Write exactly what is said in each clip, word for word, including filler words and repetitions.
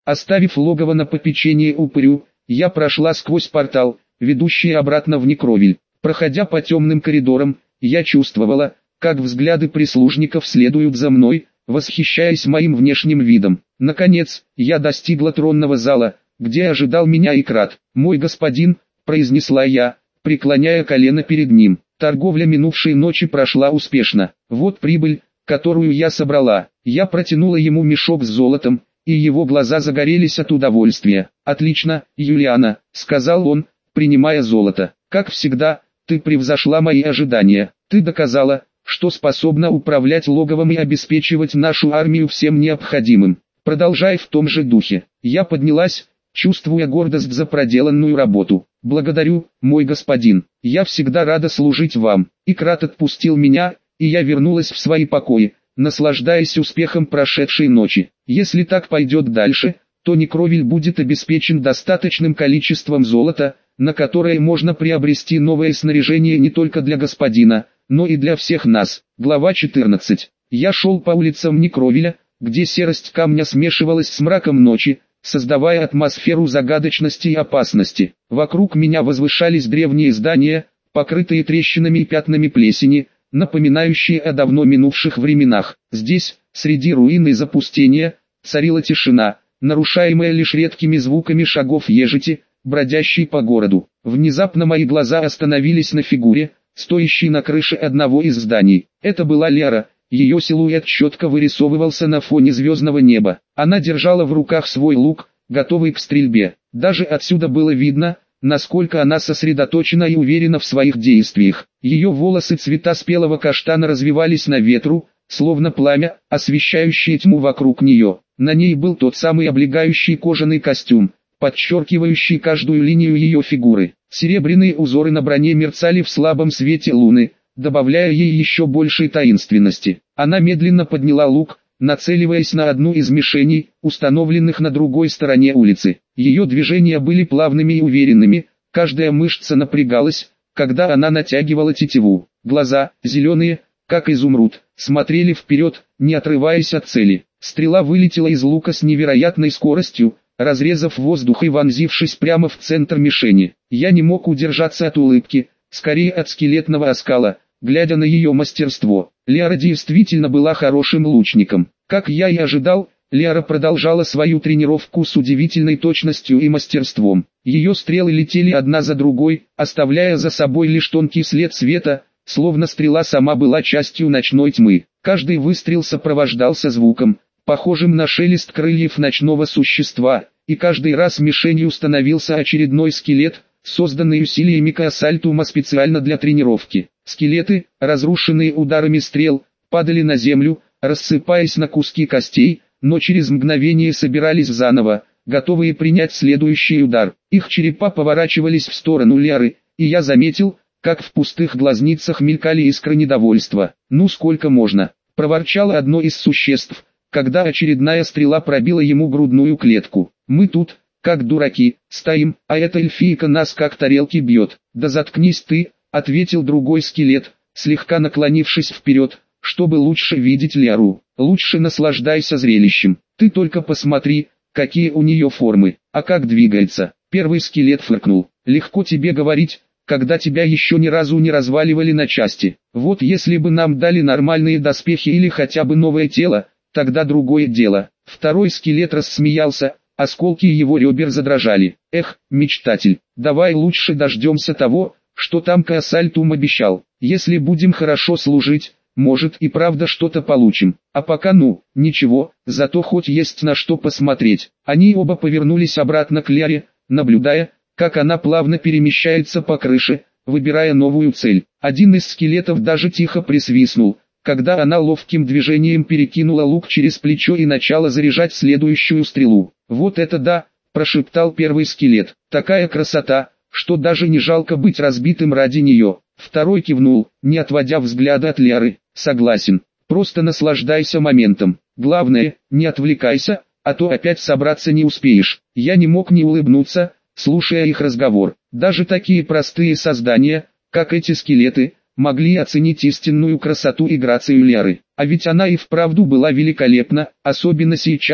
Оставив логово на попечение упырю, я прошла сквозь портал, ведущий обратно в Некровиль. Проходя по темным коридорам, я чувствовала, как взгляды прислужников следуют за мной, восхищаясь моим внешним видом. Наконец, я достигла тронного зала, где ожидал меня Икрат. «Мой господин», — произнесла я, преклоняя колено перед ним. Торговля минувшей ночи прошла успешно. Вот прибыль, которую я собрала. Я протянула ему мешок с золотом, и его глаза загорелись от удовольствия. «Отлично, Юлиана», — сказал он, принимая золото. «Как всегда, ты превзошла мои ожидания. Ты доказала, что способна управлять логовом и обеспечивать нашу армию всем необходимым. Продолжай в том же духе». Я поднялась, чувствуя гордость за проделанную работу. «Благодарю, мой господин. Я всегда рада служить вам». Икрат отпустил меня, и я вернулась в свои покои, наслаждаясь успехом прошедшей ночи. Если так пойдет дальше, то Некровиль будет обеспечен достаточным количеством золота, на которое можно приобрести новое снаряжение не только для господина, но и для всех нас. Глава четырнадцать. Я шел по улицам Некровиля, где серость камня смешивалась с мраком ночи, создавая атмосферу загадочности и опасности. Вокруг меня возвышались древние здания, покрытые трещинами и пятнами плесени, напоминающие о давно минувших временах. Здесь, среди руин и запустения, царила тишина, нарушаемая лишь редкими звуками шагов ежити, бродящей по городу. Внезапно мои глаза остановились на фигуре, стоящей на крыше одного из зданий. Это была Лера, ее силуэт четко вырисовывался на фоне звездного неба. Она держала в руках свой лук, готовый к стрельбе. Даже отсюда было видно, насколько она сосредоточена и уверена в своих действиях. Ее волосы цвета спелого каштана развивались на ветру, словно пламя, освещающее тьму вокруг нее. На ней был тот самый облегающий кожаный костюм, подчеркивающий каждую линию ее фигуры. Серебряные узоры на броне мерцали в слабом свете луны, добавляя ей еще большей таинственности. Она медленно подняла лук, нацеливаясь на одну из мишеней, установленных на другой стороне улицы. Ее движения были плавными и уверенными, каждая мышца напрягалась, когда она натягивала тетиву. Глаза, зеленые, как изумруд, смотрели вперед, не отрываясь от цели. Стрела вылетела из лука с невероятной скоростью, разрезав воздух и вонзившись прямо в центр мишени. Я не мог удержаться от улыбки, скорее от скелетного оскала, глядя на ее мастерство. Лера действительно была хорошим лучником. Как я и ожидал, Лера продолжала свою тренировку с удивительной точностью и мастерством. Ее стрелы летели одна за другой, оставляя за собой лишь тонкий след света, словно стрела сама была частью ночной тьмы. Каждый выстрел сопровождался звуком, похожим на шелест крыльев ночного существа, и каждый раз мишенью становился очередной скелет, созданный усилиями Каасальтума специально для тренировки. Скелеты, разрушенные ударами стрел, падали на землю, рассыпаясь на куски костей, но через мгновение собирались заново, готовые принять следующий удар. Их черепа поворачивались в сторону Леры, и я заметил, как в пустых глазницах мелькали искры недовольства. «Ну сколько можно?» – проворчало одно из существ, когда очередная стрела пробила ему грудную клетку. «Мы тут, как дураки, стоим, а эта эльфийка нас как тарелки бьет». «Да заткнись ты», — ответил другой скелет, слегка наклонившись вперед, чтобы лучше видеть Леру. «Лучше наслаждайся зрелищем. Ты только посмотри, какие у нее формы, а как двигается». Первый скелет фыркнул. «Легко тебе говорить, когда тебя еще ни разу не разваливали на части. Вот если бы нам дали нормальные доспехи или хотя бы новое тело, тогда другое дело». Второй скелет рассмеялся, осколки его ребер задрожали. «Эх, мечтатель, давай лучше дождемся того, что там Каасальтум обещал. Если будем хорошо служить, может и правда что-то получим. А пока ну, ничего, зато хоть есть на что посмотреть». Они оба повернулись обратно к Лере, наблюдая, как она плавно перемещается по крыше, выбирая новую цель. Один из скелетов даже тихо присвистнул, когда она ловким движением перекинула лук через плечо и начала заряжать следующую стрелу. «Вот это да!» – прошептал первый скелет. «Такая красота, что даже не жалко быть разбитым ради нее». Второй кивнул, не отводя взгляда от Леры. «Согласен, просто наслаждайся моментом. Главное, не отвлекайся, а то опять собраться не успеешь». Я не мог не улыбнуться, слушая их разговор. Даже такие простые создания, как эти скелеты, могли оценить истинную красоту и грацию Леры. А ведь она и вправду была великолепна, особенно сейчас,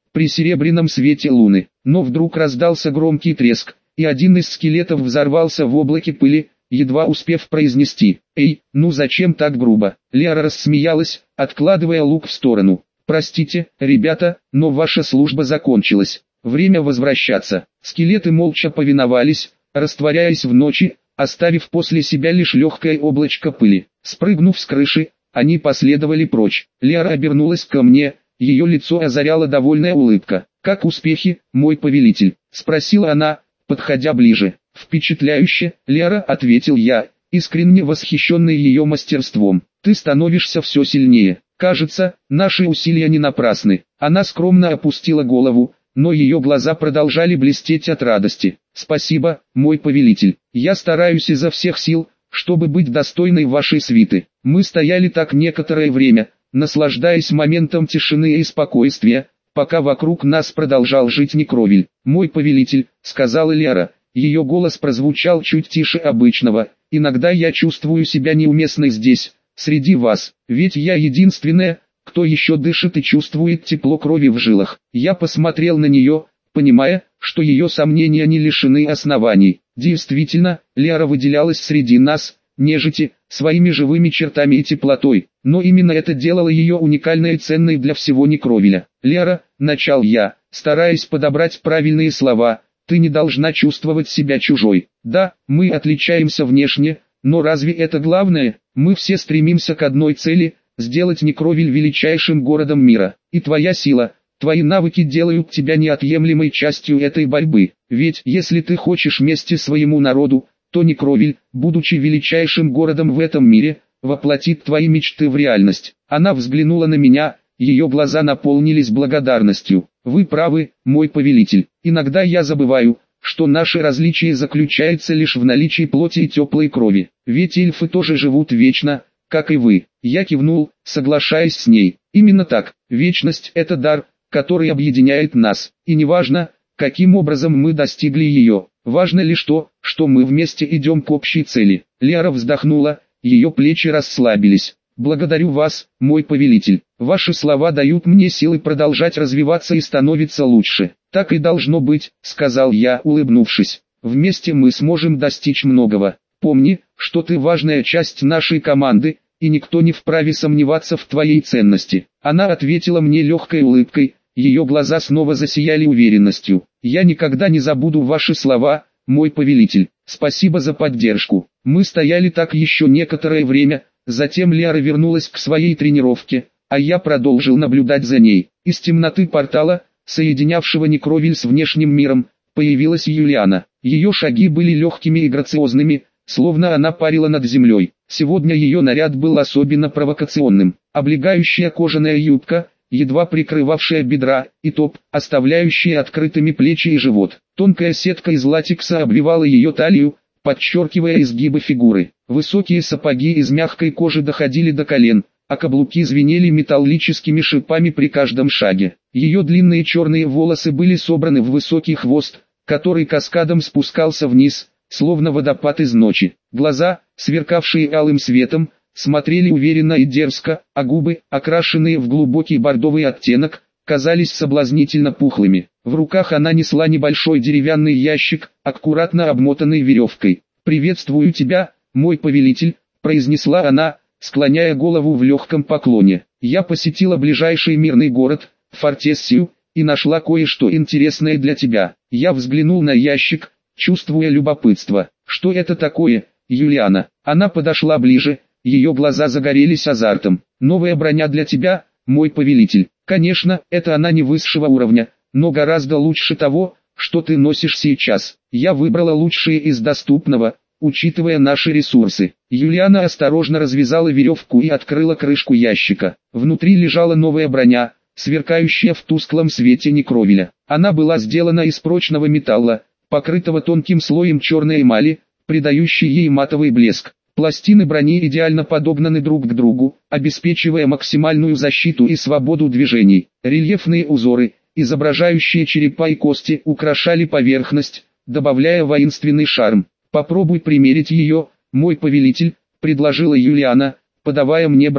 при серебряном свете луны. Но вдруг раздался громкий треск, и один из скелетов взорвался в облаке пыли, едва успев произнести: «Эй, ну зачем так грубо?» Лера рассмеялась, откладывая лук в сторону. «Простите, ребята, но ваша служба закончилась. Время возвращаться». Скелеты молча повиновались, растворяясь в ночи, оставив после себя лишь легкое облачко пыли. Спрыгнув с крыши, они последовали прочь. Лера обернулась ко мне, ее лицо озаряла довольная улыбка. «Как успехи, мой повелитель?» — спросила она, подходя ближе. «Впечатляюще, Лера», — ответил я, искренне восхищенный ее мастерством. «Ты становишься все сильнее. Кажется, наши усилия не напрасны». Она скромно опустила голову, но ее глаза продолжали блестеть от радости. «Спасибо, мой повелитель. Я стараюсь изо всех сил, чтобы быть достойной вашей свиты». Мы стояли так некоторое время, наслаждаясь моментом тишины и спокойствия, пока вокруг нас продолжал жить Некровиль. «Мой повелитель», — сказала Лера. Ее голос прозвучал чуть тише обычного. «Иногда я чувствую себя неуместной здесь, среди вас, ведь я единственная, кто еще дышит и чувствует тепло крови в жилах». Я посмотрел на нее, понимая, что ее сомнения не лишены оснований. Действительно, Лера выделялась среди нас, нежити, своими живыми чертами и теплотой, но именно это делало ее уникальной и ценной для всего Некровиля. «Лера», — начал я, стараясь подобрать правильные слова, — «ты не должна чувствовать себя чужой. Да, мы отличаемся внешне, но разве это главное? Мы все стремимся к одной цели — сделать Некровиль величайшим городом мира. И твоя сила, твои навыки делают тебя неотъемлемой частью этой борьбы. Ведь если ты хочешь мести своему народу, то Некровиль, будучи величайшим городом в этом мире, воплотит твои мечты в реальность». Она взглянула на меня, ее глаза наполнились благодарностью. «Вы правы, мой повелитель. Иногда я забываю, что наши различия заключаются лишь в наличии плоти и теплой крови. Ведь эльфы тоже живут вечно, как и вы». Я кивнул, соглашаясь с ней. «Именно так. Вечность – это дар, который объединяет нас. И неважно, каким образом мы достигли ее. Важно лишь то, что мы вместе идем к общей цели». Лера вздохнула, ее плечи расслабились. «Благодарю вас, мой повелитель. Ваши слова дают мне силы продолжать развиваться и становиться лучше». «Так и должно быть», — сказал я, улыбнувшись. «Вместе мы сможем достичь многого. Помни, что ты важная часть нашей команды, и никто не вправе сомневаться в твоей ценности». Она ответила мне легкой улыбкой, ее глаза снова засияли уверенностью. «Я никогда не забуду ваши слова, мой повелитель. Спасибо за поддержку». Мы стояли так еще некоторое время. Затем Лера вернулась к своей тренировке, а я продолжил наблюдать за ней. Из темноты портала, соединявшего Некровиль с внешним миром, появилась Юлиана. Ее шаги были легкими и грациозными, словно она парила над землей. Сегодня ее наряд был особенно провокационным. Облегающая кожаная юбка, едва прикрывавшая бедра, и топ, оставляющий открытыми плечи и живот. Тонкая сетка из латекса обвивала ее талию, подчеркивая изгибы фигуры. Высокие сапоги из мягкой кожи доходили до колен, а каблуки звенели металлическими шипами при каждом шаге. Ее длинные черные волосы были собраны в высокий хвост, который каскадом спускался вниз, словно водопад из ночи. Глаза, сверкавшие алым светом, смотрели уверенно и дерзко, а губы, окрашенные в глубокий бордовый оттенок, казались соблазнительно пухлыми. В руках она несла небольшой деревянный ящик, аккуратно обмотанный веревкой. «Приветствую тебя, мой повелитель», — произнесла она, склоняя голову в легком поклоне. «Я посетила ближайший мирный город, Фортессию, и нашла кое-что интересное для тебя». Я взглянул на ящик, чувствуя любопытство. «Что это такое, Юлиана?» Она подошла ближе, ее глаза загорелись азартом. «Новая броня для тебя, мой повелитель». «Конечно, это она не высшего уровня, но гораздо лучше того, что ты носишь сейчас. Я выбрала лучшее из доступного, учитывая наши ресурсы». Юлиана осторожно развязала веревку и открыла крышку ящика. Внутри лежала новая броня, сверкающая в тусклом свете Некровиля. Она была сделана из прочного металла, покрытого тонким слоем черной эмали, придающей ей матовый блеск. Пластины брони идеально подогнаны друг к другу, обеспечивая максимальную защиту и свободу движений. Рельефные узоры, изображающие черепа и кости, украшали поверхность, добавляя воинственный шарм. «Попробуй примерить ее, мой повелитель», — предложила Юлиана, подавая мне броню.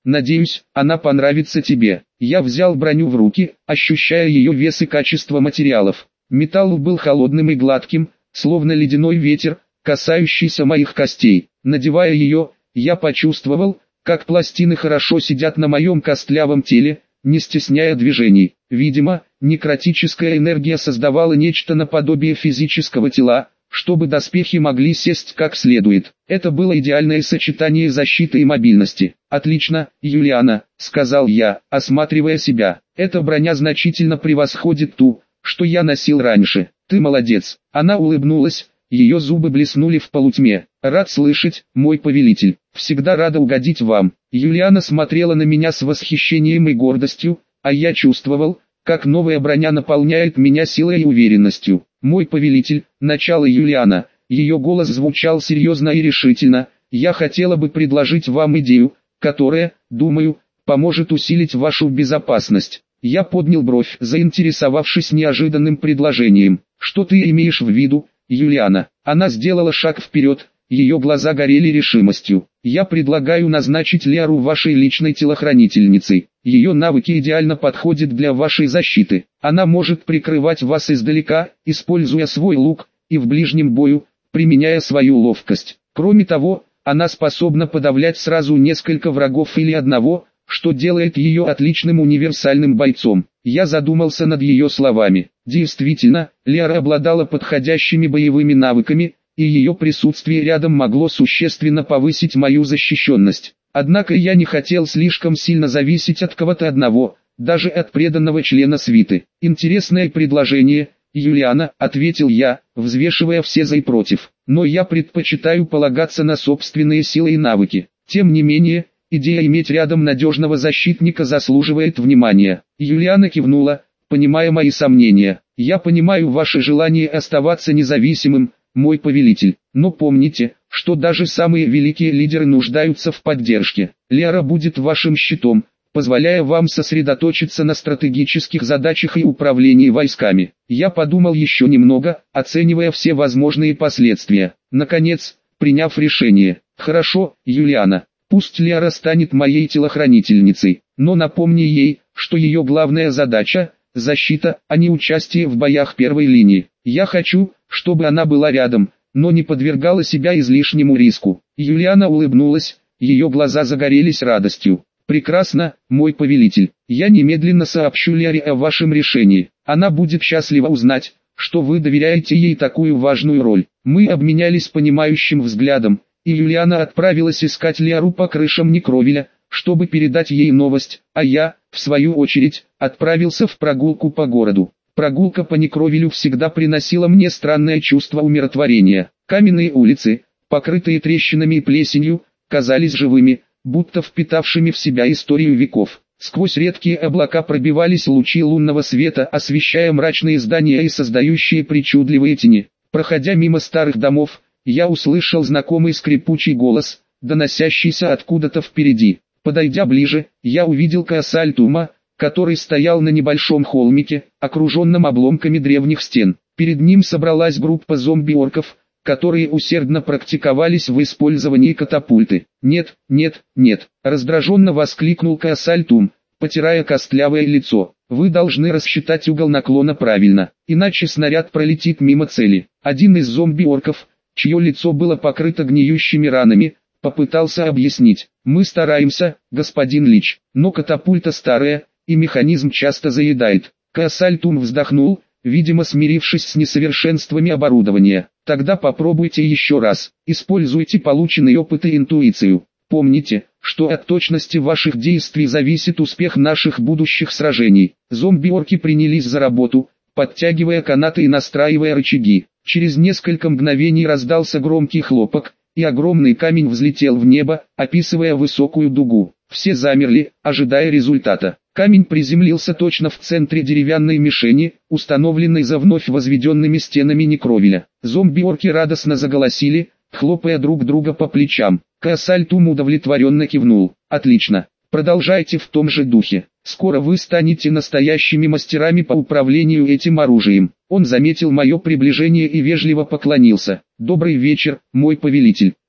Надеюсь, она понравится тебе. Я взял броню в руки, ощущая ее вес и качество материалов. Металл был холодным и гладким, словно ледяной ветер, касающийся моих костей. Надевая ее, я почувствовал, как пластины хорошо сидят на моем костлявом теле, не стесняя движений. Видимо, некротическая энергия создавала нечто наподобие физического тела, чтобы доспехи могли сесть как следует. Это было идеальное сочетание защиты и мобильности. «Отлично, Юлиана», — сказал я, осматривая себя. «Эта броня значительно превосходит ту, что я носил раньше. Ты молодец». Она улыбнулась, ее зубы блеснули в полутьме. «Рад слышать, мой повелитель. Всегда рада угодить вам». Юлиана смотрела на меня с восхищением и гордостью, а я чувствовал, как новая броня наполняет меня силой и уверенностью. «Мой повелитель», — начало Юлиана, ее голос звучал серьезно и решительно, «я хотела бы предложить вам идею, которая, думаю, поможет усилить вашу безопасность». Я поднял бровь, заинтересовавшись неожиданным предложением. «Что ты имеешь в виду, Юлиана?» Она сделала шаг вперед, ее глаза горели решимостью. «Я предлагаю назначить Лиару вашей личной телохранительницей. Ее навыки идеально подходят для вашей защиты. Она может прикрывать вас издалека, используя свой лук, и в ближнем бою, применяя свою ловкость. Кроме того, она способна подавлять сразу несколько врагов или одного, что делает ее отличным универсальным бойцом». Я задумался над ее словами. Действительно, Лиара обладала подходящими боевыми навыками, и ее присутствие рядом могло существенно повысить мою защищенность. Однако я не хотел слишком сильно зависеть от кого-то одного, даже от преданного члена свиты. «Интересное предложение, Юлиана», — ответил я, взвешивая все за и против. «Но я предпочитаю полагаться на собственные силы и навыки. Тем не менее, идея иметь рядом надежного защитника заслуживает внимания». Юлиана кивнула, понимая мои сомнения. «Я понимаю ваше желание оставаться независимым, мой повелитель, но помните, что даже самые великие лидеры нуждаются в поддержке. Лиара будет вашим щитом, позволяя вам сосредоточиться на стратегических задачах и управлении войсками». Я подумал еще немного, оценивая все возможные последствия. Наконец, приняв решение: «Хорошо, Юлиана, пусть Лиара станет моей телохранительницей, но напомни ей, что ее главная задача – защита, а не участие в боях первой линии. Я хочу, чтобы она была рядом, но не подвергала себя излишнему риску». Юлиана улыбнулась, ее глаза загорелись радостью. «Прекрасно, мой повелитель. Я немедленно сообщу Лиаре о вашем решении. Она будет счастлива узнать, что вы доверяете ей такую важную роль». Мы обменялись понимающим взглядом, и Юлиана отправилась искать Лиару по крышам Некровиля, чтобы передать ей новость, а я, в свою очередь, отправился в прогулку по городу. Прогулка по Некровилю всегда приносила мне странное чувство умиротворения. Каменные улицы, покрытые трещинами и плесенью, казались живыми, будто впитавшими в себя историю веков. Сквозь редкие облака пробивались лучи лунного света, освещая мрачные здания и создающие причудливые тени. Проходя мимо старых домов, я услышал знакомый скрипучий голос, доносящийся откуда-то впереди. Подойдя ближе, я увидел Каасальтума, который стоял на небольшом холмике, окруженном обломками древних стен. Перед ним собралась группа зомби-орков, которые усердно практиковались в использовании катапульты. «Нет, нет, нет!» – раздраженно воскликнул Каасальтум, потирая костлявое лицо. «Вы должны рассчитать угол наклона правильно, иначе снаряд пролетит мимо цели». Один из зомби-орков, чье лицо было покрыто гниющими ранами, попытался объяснить: «Мы стараемся, господин Лич, но катапульта старая, и механизм часто заедает». Каасальтум вздохнул, видимо смирившись с несовершенствами оборудования. «Тогда попробуйте еще раз, используйте полученный опыт и интуицию. Помните, что от точности ваших действий зависит успех наших будущих сражений». Зомби-орки принялись за работу, подтягивая канаты и настраивая рычаги. Через несколько мгновений раздался громкий хлопок, и огромный камень взлетел в небо, описывая высокую дугу. Все замерли, ожидая результата. Камень приземлился точно в центре деревянной мишени, установленной за вновь возведенными стенами Некровиля. Зомби-орки радостно заголосили, хлопая друг друга по плечам. Каасальтум удовлетворенно кивнул. «Отлично. Продолжайте в том же духе. Скоро вы станете настоящими мастерами по управлению этим оружием». Он заметил мое приближение и вежливо поклонился. «Добрый вечер, мой повелитель».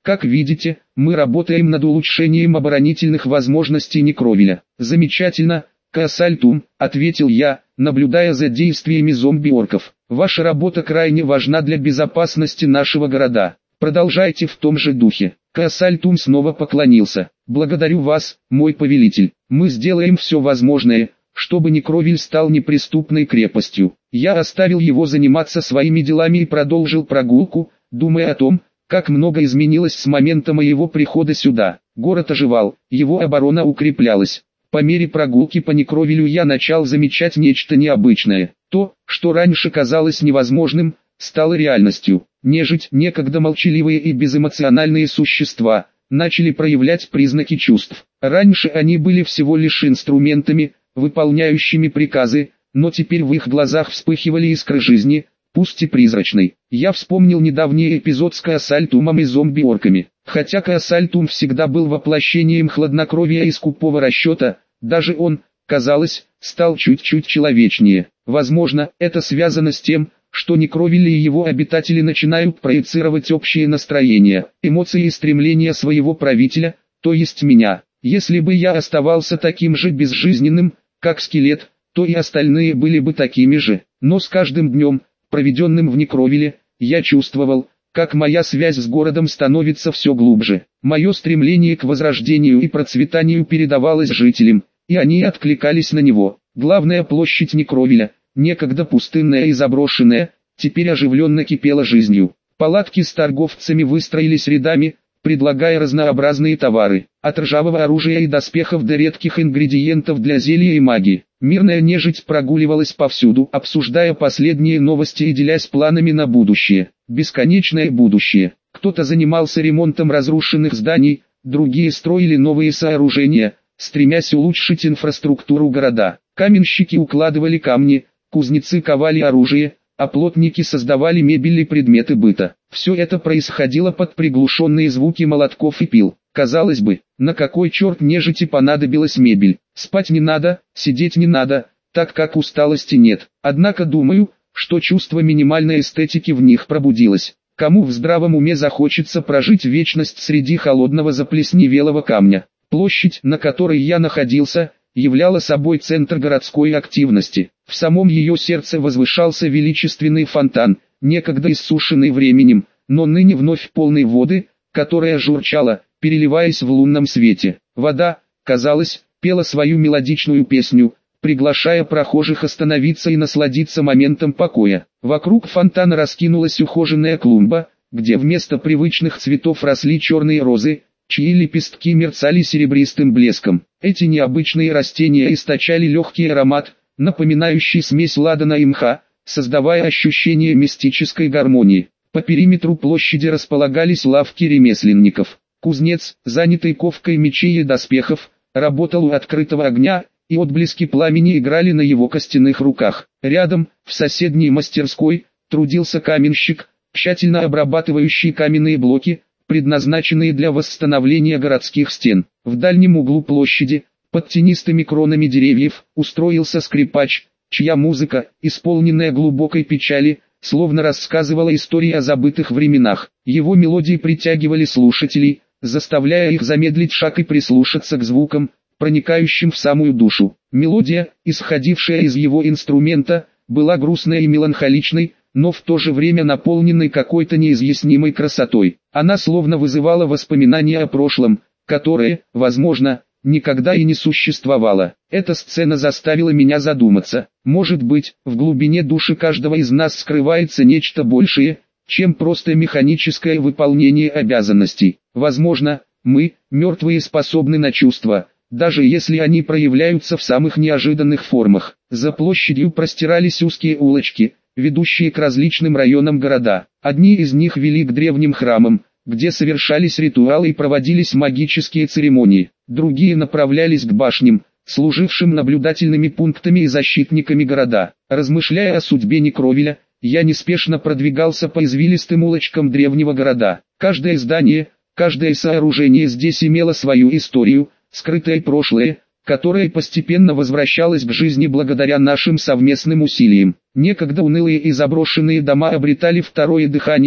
Как видите, мы работаем над улучшением оборонительных возможностей Некровиля. Замечательно, Каасальтум, ответил я, наблюдая за действиями зомби-орков. Ваша работа крайне важна для безопасности нашего города. Продолжайте в том же духе. Каасальтум снова поклонился. Благодарю вас, мой повелитель. Мы сделаем все возможное, чтобы Некровиль стал неприступной крепостью. Я оставил его заниматься своими делами и продолжил прогулку, думая о том, как много изменилось с момента моего прихода сюда. Город оживал, его оборона укреплялась. По мере прогулки по Некровилю я начал замечать нечто необычное. То, что раньше казалось невозможным, стало реальностью. Нежить, некогда молчаливые и безэмоциональные существа, начали проявлять признаки чувств. Раньше они были всего лишь инструментами, выполняющими приказы, но теперь в их глазах вспыхивали искры жизни, пусть и призрачной. Я вспомнил недавний эпизод с Каасальтумом и зомби-орками. Хотя Каасальтум всегда был воплощением хладнокровия и скупого расчета, даже он, казалось, стал чуть-чуть человечнее. Возможно, это связано с тем, что Некровиль и его обитатели начинают проецировать общее настроение, эмоции и стремления своего правителя, то есть меня. Если бы я оставался таким же безжизненным, как скелет, то и остальные были бы такими же. Но с каждым днем, проведенным в Некровиле, я чувствовал, как моя связь с городом становится все глубже. Мое стремление к возрождению и процветанию передавалось жителям, и они откликались на него. Главная площадь Некровиля, некогда пустынная и заброшенная, теперь оживленно кипела жизнью. Палатки с торговцами выстроились рядами, предлагая разнообразные товары, от ржавого оружия и доспехов до редких ингредиентов для зелья и магии. Мирная нежить прогуливалась повсюду, обсуждая последние новости и делясь планами на будущее. Бесконечное будущее. Кто-то занимался ремонтом разрушенных зданий, другие строили новые сооружения, стремясь улучшить инфраструктуру города. Каменщики укладывали камни, кузнецы ковали оружие, а плотники создавали мебель и предметы быта. Все это происходило под приглушенные звуки молотков и пил. Казалось бы, на какой черт нежити понадобилась мебель? Спать не надо, сидеть не надо, так как усталости нет. Однако думаю, что чувство минимальной эстетики в них пробудилось. Кому в здравом уме захочется прожить вечность среди холодного заплесневелого камня? Площадь, на которой я находился, являла собой центр городской активности. В самом ее сердце возвышался величественный фонтан, некогда иссушенный временем, но ныне вновь полный воды, которая журчала, переливаясь в лунном свете. Вода, казалось, пела свою мелодичную песню, приглашая прохожих остановиться и насладиться моментом покоя. Вокруг фонтана раскинулась ухоженная клумба, где вместо привычных цветов росли черные розы, чьи лепестки мерцали серебристым блеском. Эти необычные растения источали легкий аромат, напоминающий смесь ладана и мха, создавая ощущение мистической гармонии. По периметру площади располагались лавки ремесленников. Кузнец, занятый ковкой мечей и доспехов, работал у открытого огня, и отблески пламени играли на его костяных руках. Рядом, в соседней мастерской, трудился каменщик, тщательно обрабатывающий каменные блоки, предназначенные для восстановления городских стен. В дальнем углу площади, под тенистыми кронами деревьев, устроился скрипач, чья музыка, исполненная глубокой печали, словно рассказывала истории о забытых временах. Его мелодии притягивали слушателей, заставляя их замедлить шаг и прислушаться к звукам, проникающим в самую душу. Мелодия, исходившая из его инструмента, была грустной и меланхоличной, но в то же время наполненной какой-то неизъяснимой красотой. Она словно вызывала воспоминания о прошлом, которое, возможно, никогда и не существовало. Эта сцена заставила меня задуматься. Может быть, в глубине души каждого из нас скрывается нечто большее, чем просто механическое выполнение обязанностей. Возможно, мы, мертвые, способны на чувства, даже если они проявляются в самых неожиданных формах. За площадью простирались узкие улочки, ведущие к различным районам города. Одни из них вели к древним храмам, где совершались ритуалы и проводились магические церемонии. Другие направлялись к башням, служившим наблюдательными пунктами и защитниками города. Размышляя о судьбе Некровиля, я неспешно продвигался по извилистым улочкам древнего города. Каждое здание, каждое сооружение здесь имело свою историю, скрытое прошлое, которое постепенно возвращалось к жизни благодаря нашим совместным усилиям. Некогда унылые и заброшенные дома обретали второе дыхание,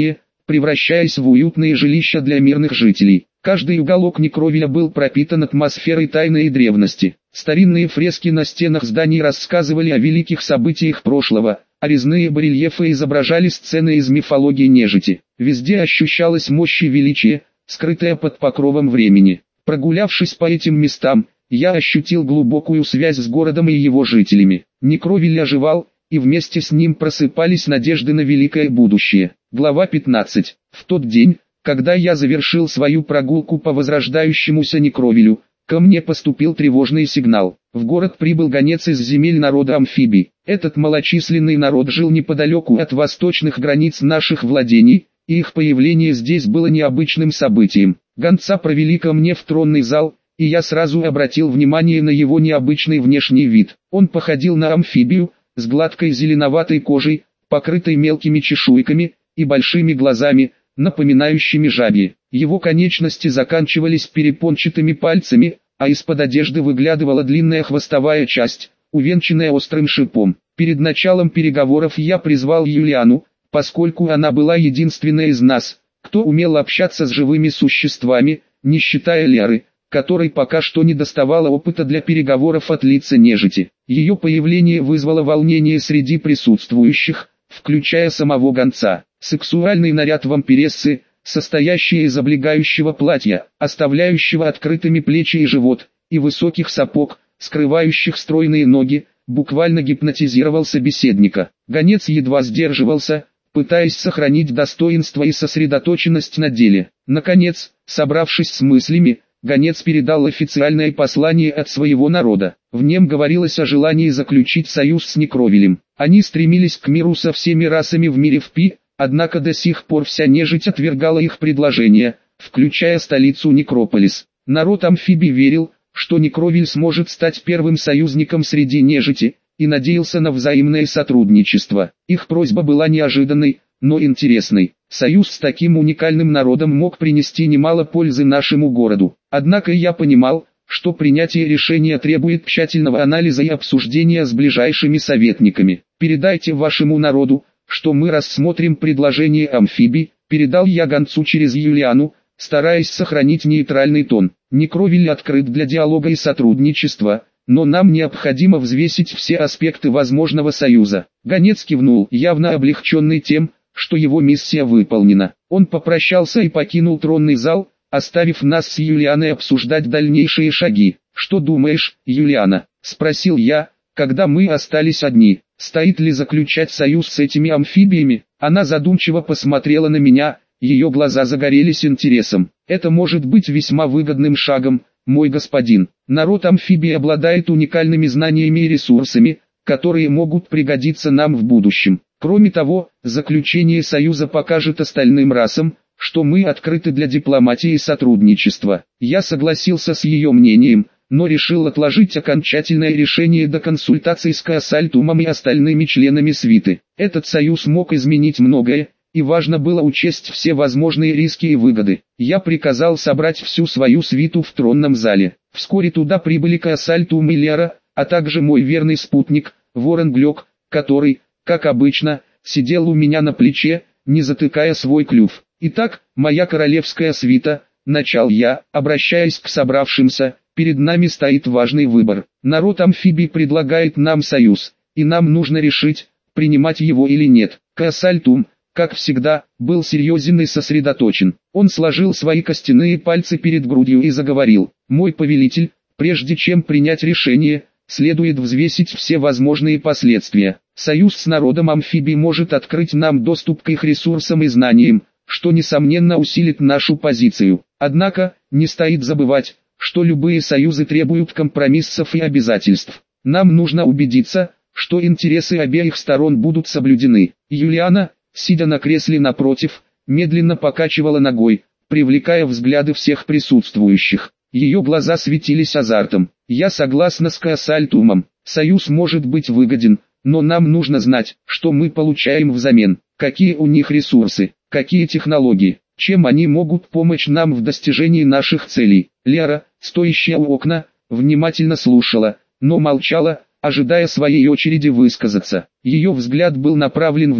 превращаясь в уютные жилища для мирных жителей. Каждый уголок Некровиля был пропитан атмосферой тайны и древности. Старинные фрески на стенах зданий рассказывали о великих событиях прошлого, а резные барельефы изображали сцены из мифологии нежити. Везде ощущалась мощь и величие, скрытое под покровом времени. Прогулявшись по этим местам, я ощутил глубокую связь с городом и его жителями. Некровиль оживал, и вместе с ним просыпались надежды на великое будущее. Глава пятнадцать. В тот день, когда я завершил свою прогулку по возрождающемуся Некровилю, ко мне поступил тревожный сигнал. В город прибыл гонец из земель народа амфибий. Этот малочисленный народ жил неподалеку от восточных границ наших владений, и их появление здесь было необычным событием. Гонца провели ко мне в тронный зал, и я сразу обратил внимание на его необычный внешний вид. Он походил на амфибию, с гладкой зеленоватой кожей, покрытой мелкими чешуйками, и большими глазами, напоминающими жабьи. Его конечности заканчивались перепончатыми пальцами, а из-под одежды выглядывала длинная хвостовая часть, увенчанная острым шипом. Перед началом переговоров я призвал Юлиану, поскольку она была единственной из нас, кто умел общаться с живыми существами, не считая Леры, которой пока что не доставало опыта для переговоров от лица нежити. Ее появление вызвало волнение среди присутствующих, включая самого гонца. Сексуальный наряд вампирессы, состоящий из облегающего платья, оставляющего открытыми плечи и живот, и высоких сапог, скрывающих стройные ноги, буквально гипнотизировал собеседника. Гонец едва сдерживался, пытаясь сохранить достоинство и сосредоточенность на деле. Наконец, собравшись с мыслями, гонец передал официальное послание от своего народа. В нем говорилось о желании заключить союз с Некровилем. Они стремились к миру со всеми расами в мире Впи, однако до сих пор вся нежить отвергала их предложения, включая столицу Некрополис. Народ амфибий верил, что Некровиль сможет стать первым союзником среди нежити, и надеялся на взаимное сотрудничество. Их просьба была неожиданной, но интересной. Союз с таким уникальным народом мог принести немало пользы нашему городу. Однако я понимал, что принятие решения требует тщательного анализа и обсуждения с ближайшими советниками. «Передайте вашему народу, что мы рассмотрим предложение амфибий», передал я гонцу через Юлиану, стараясь сохранить нейтральный тон. Некровиль открыт для диалога и сотрудничества, но нам необходимо взвесить все аспекты возможного союза. Гонец кивнул, явно облегченный тем, что его миссия выполнена. Он попрощался и покинул тронный зал, оставив нас с Юлианой обсуждать дальнейшие шаги. «Что думаешь, Юлиана?» – спросил я, когда мы остались одни. «Стоит ли заключать союз с этими амфибиями?» Она задумчиво посмотрела на меня, ее глаза загорелись интересом. «Это может быть весьма выгодным шагом, мой господин. Народ амфибий обладает уникальными знаниями и ресурсами, которые могут пригодиться нам в будущем. Кроме того, заключение союза покажет остальным расам, что мы открыты для дипломатии и сотрудничества». Я согласился с ее мнением, но решил отложить окончательное решение до консультаций с Каасальтумом и остальными членами свиты. Этот союз мог изменить многое, и важно было учесть все возможные риски и выгоды. Я приказал собрать всю свою свиту в тронном зале. Вскоре туда прибыли Каасальтум и Лера, а также мой верный спутник, Ворон Глёк, который, как обычно, сидел у меня на плече, не затыкая свой клюв. «Итак, моя королевская свита», — начал я, обращаясь к собравшимся, — «перед нами стоит важный выбор. Народ амфибий предлагает нам союз, и нам нужно решить, принимать его или нет». Каасальтум, как всегда, был серьезен и сосредоточен. Он сложил свои костяные пальцы перед грудью и заговорил: «Мой повелитель, прежде чем принять решение, следует взвесить все возможные последствия. Союз с народом амфибий может открыть нам доступ к их ресурсам и знаниям, что несомненно усилит нашу позицию. Однако, не стоит забывать, что любые союзы требуют компромиссов и обязательств. Нам нужно убедиться, что интересы обеих сторон будут соблюдены». Юлиана, сидя на кресле напротив, медленно покачивала ногой, привлекая взгляды всех присутствующих. Ее глаза светились азартом. «Я согласна с Каасальтумом. Союз может быть выгоден, но нам нужно знать, что мы получаем взамен, какие у них ресурсы, какие технологии, чем они могут помочь нам в достижении наших целей». Лера, стоящая у окна, внимательно слушала, но молчала, ожидая своей очереди высказаться. Ее взгляд был направлен вдаль,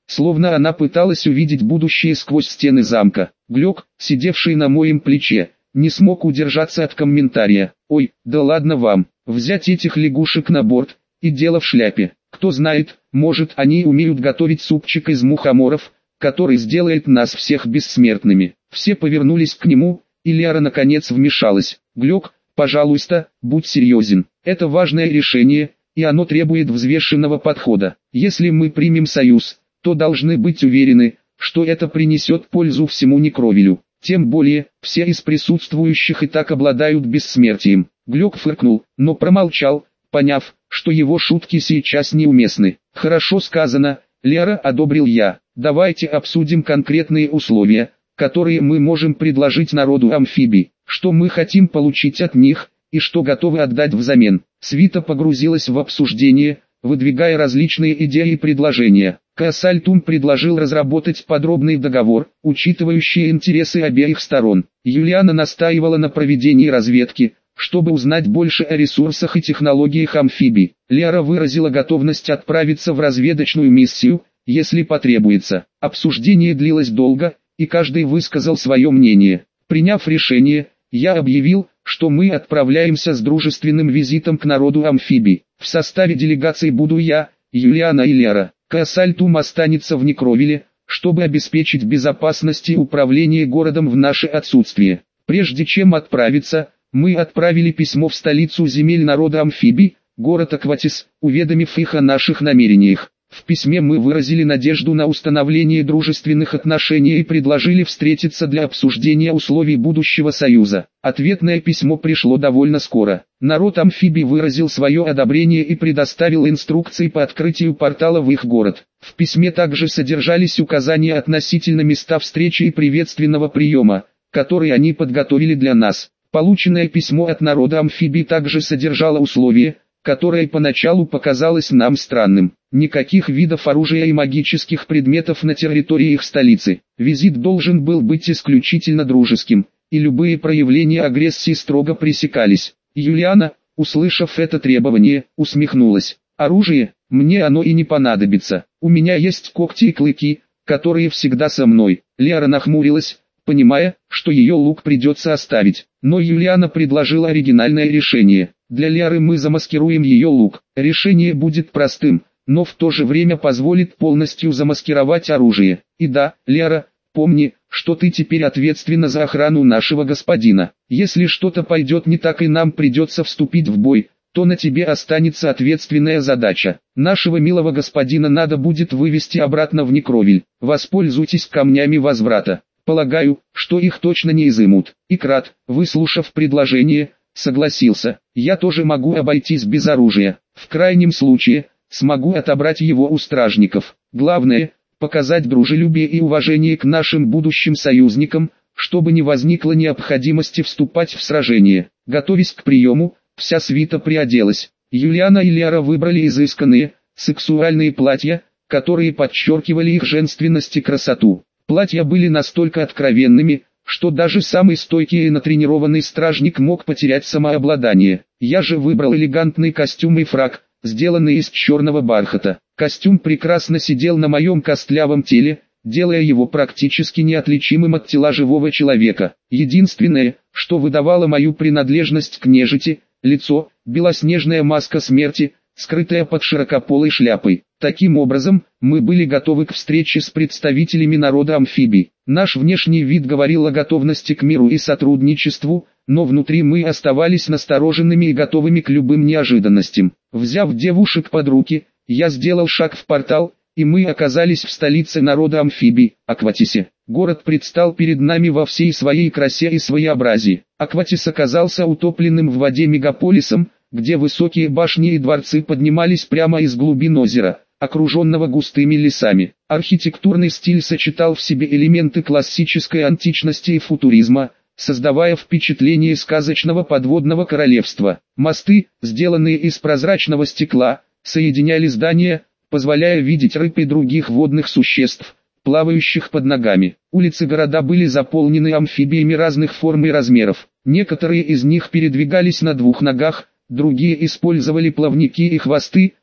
словно она пыталась увидеть будущее сквозь стены замка. Глёк, сидевший на моем плече, не смог удержаться от комментария. «Ой, да ладно вам, взять этих лягушек на борт, и дело в шляпе. Кто знает, может они умеют готовить супчик из мухоморов, который сделает нас всех бессмертными». Все повернулись к нему, и Лиара наконец вмешалась. «Глёк, пожалуйста, будь серьезен. Это важное решение, и оно требует взвешенного подхода. Если мы примем союз, то должны быть уверены, что это принесет пользу всему Некровилю. Тем более, все из присутствующих и так обладают бессмертием». Глёк фыркнул, но промолчал, поняв, что его шутки сейчас неуместны. «Хорошо сказано, Лиара», — одобрил я. «Давайте обсудим конкретные условия, которые мы можем предложить народу амфибий, что мы хотим получить от них, и что готовы отдать взамен». Свита погрузилась в обсуждение, выдвигая различные идеи и предложения. Каасальтум предложил разработать подробный договор, учитывающий интересы обеих сторон. Юлиана настаивала на проведении разведки, чтобы узнать больше о ресурсах и технологиях амфибий. Лиара выразила готовность отправиться в разведочную миссию, если потребуется. Обсуждение длилось долго, и каждый высказал свое мнение. Приняв решение, я объявил, что мы отправляемся с дружественным визитом к народу амфибий. В составе делегации буду я, Юлиана и Лиара. Каасальтум останется в Некровиле, чтобы обеспечить безопасность и управление городом в наше отсутствие. Прежде чем отправиться, мы отправили письмо в столицу земель народа амфибий, город Акватис, уведомив их о наших намерениях. В письме мы выразили надежду на установление дружественных отношений и предложили встретиться для обсуждения условий будущего союза. Ответное письмо пришло довольно скоро. Народ амфибий выразил свое одобрение и предоставил инструкции по открытию портала в их город. В письме также содержались указания относительно места встречи и приветственного приема, который они подготовили для нас. Полученное письмо от народа амфибий также содержало условие, которое поначалу показалось нам странным. Никаких видов оружия и магических предметов на территории их столицы. Визит должен был быть исключительно дружеским, и любые проявления агрессии строго пресекались. Юлиана, услышав это требование, усмехнулась. «Оружие? Мне оно и не понадобится. У меня есть когти и клыки, которые всегда со мной». Лиара нахмурилась, понимая, что ее лук придется оставить. Но Юлиана предложила оригинальное решение. «Для Лиары мы замаскируем ее лук. Решение будет простым, но в то же время позволит полностью замаскировать оружие. И да, Лиара, помни, что ты теперь ответственна за охрану нашего господина. Если что-то пойдет не так и нам придется вступить в бой, то на тебе останется ответственная задача. Нашего милого господина надо будет вывести обратно в Некровиль. Воспользуйтесь камнями возврата. Полагаю, что их точно не изымут». Икрат, выслушав предложение, согласился. «Я тоже могу обойтись без оружия. В крайнем случае, смогу отобрать его у стражников. Главное, показать дружелюбие и уважение к нашим будущим союзникам, чтобы не возникло необходимости вступать в сражение». Готовясь к приему, вся свита приоделась. Юлиана и Лиара выбрали изысканные, сексуальные платья, которые подчеркивали их женственность и красоту. Платья были настолько откровенными, что даже самый стойкий и натренированный стражник мог потерять самообладание. Я же выбрал элегантный костюм и фрак, сделанный из черного бархата. Костюм прекрасно сидел на моем костлявом теле, делая его практически неотличимым от тела живого человека. Единственное, что выдавало мою принадлежность к нежити, лицо, белоснежная маска смерти, скрытая под широкополой шляпой. Таким образом, мы были готовы к встрече с представителями народа амфибий. Наш внешний вид говорил о готовности к миру и сотрудничеству, но внутри мы оставались настороженными и готовыми к любым неожиданностям. Взяв девушек под руки, я сделал шаг в портал, и мы оказались в столице народа амфибий, Акватисе. Город предстал перед нами во всей своей красе и своеобразии. Акватис оказался утопленным в воде мегаполисом, где высокие башни и дворцы поднимались прямо из глубин озера, окруженного густыми лесами. Архитектурный стиль сочетал в себе элементы классической античности и футуризма, создавая впечатление сказочного подводного королевства. Мосты, сделанные из прозрачного стекла, соединяли здания, позволяя видеть рыб и других водных существ, плавающих под ногами. Улицы города были заполнены амфибиями разных форм и размеров. Некоторые из них передвигались на двух ногах, другие использовали плавники и хвосты,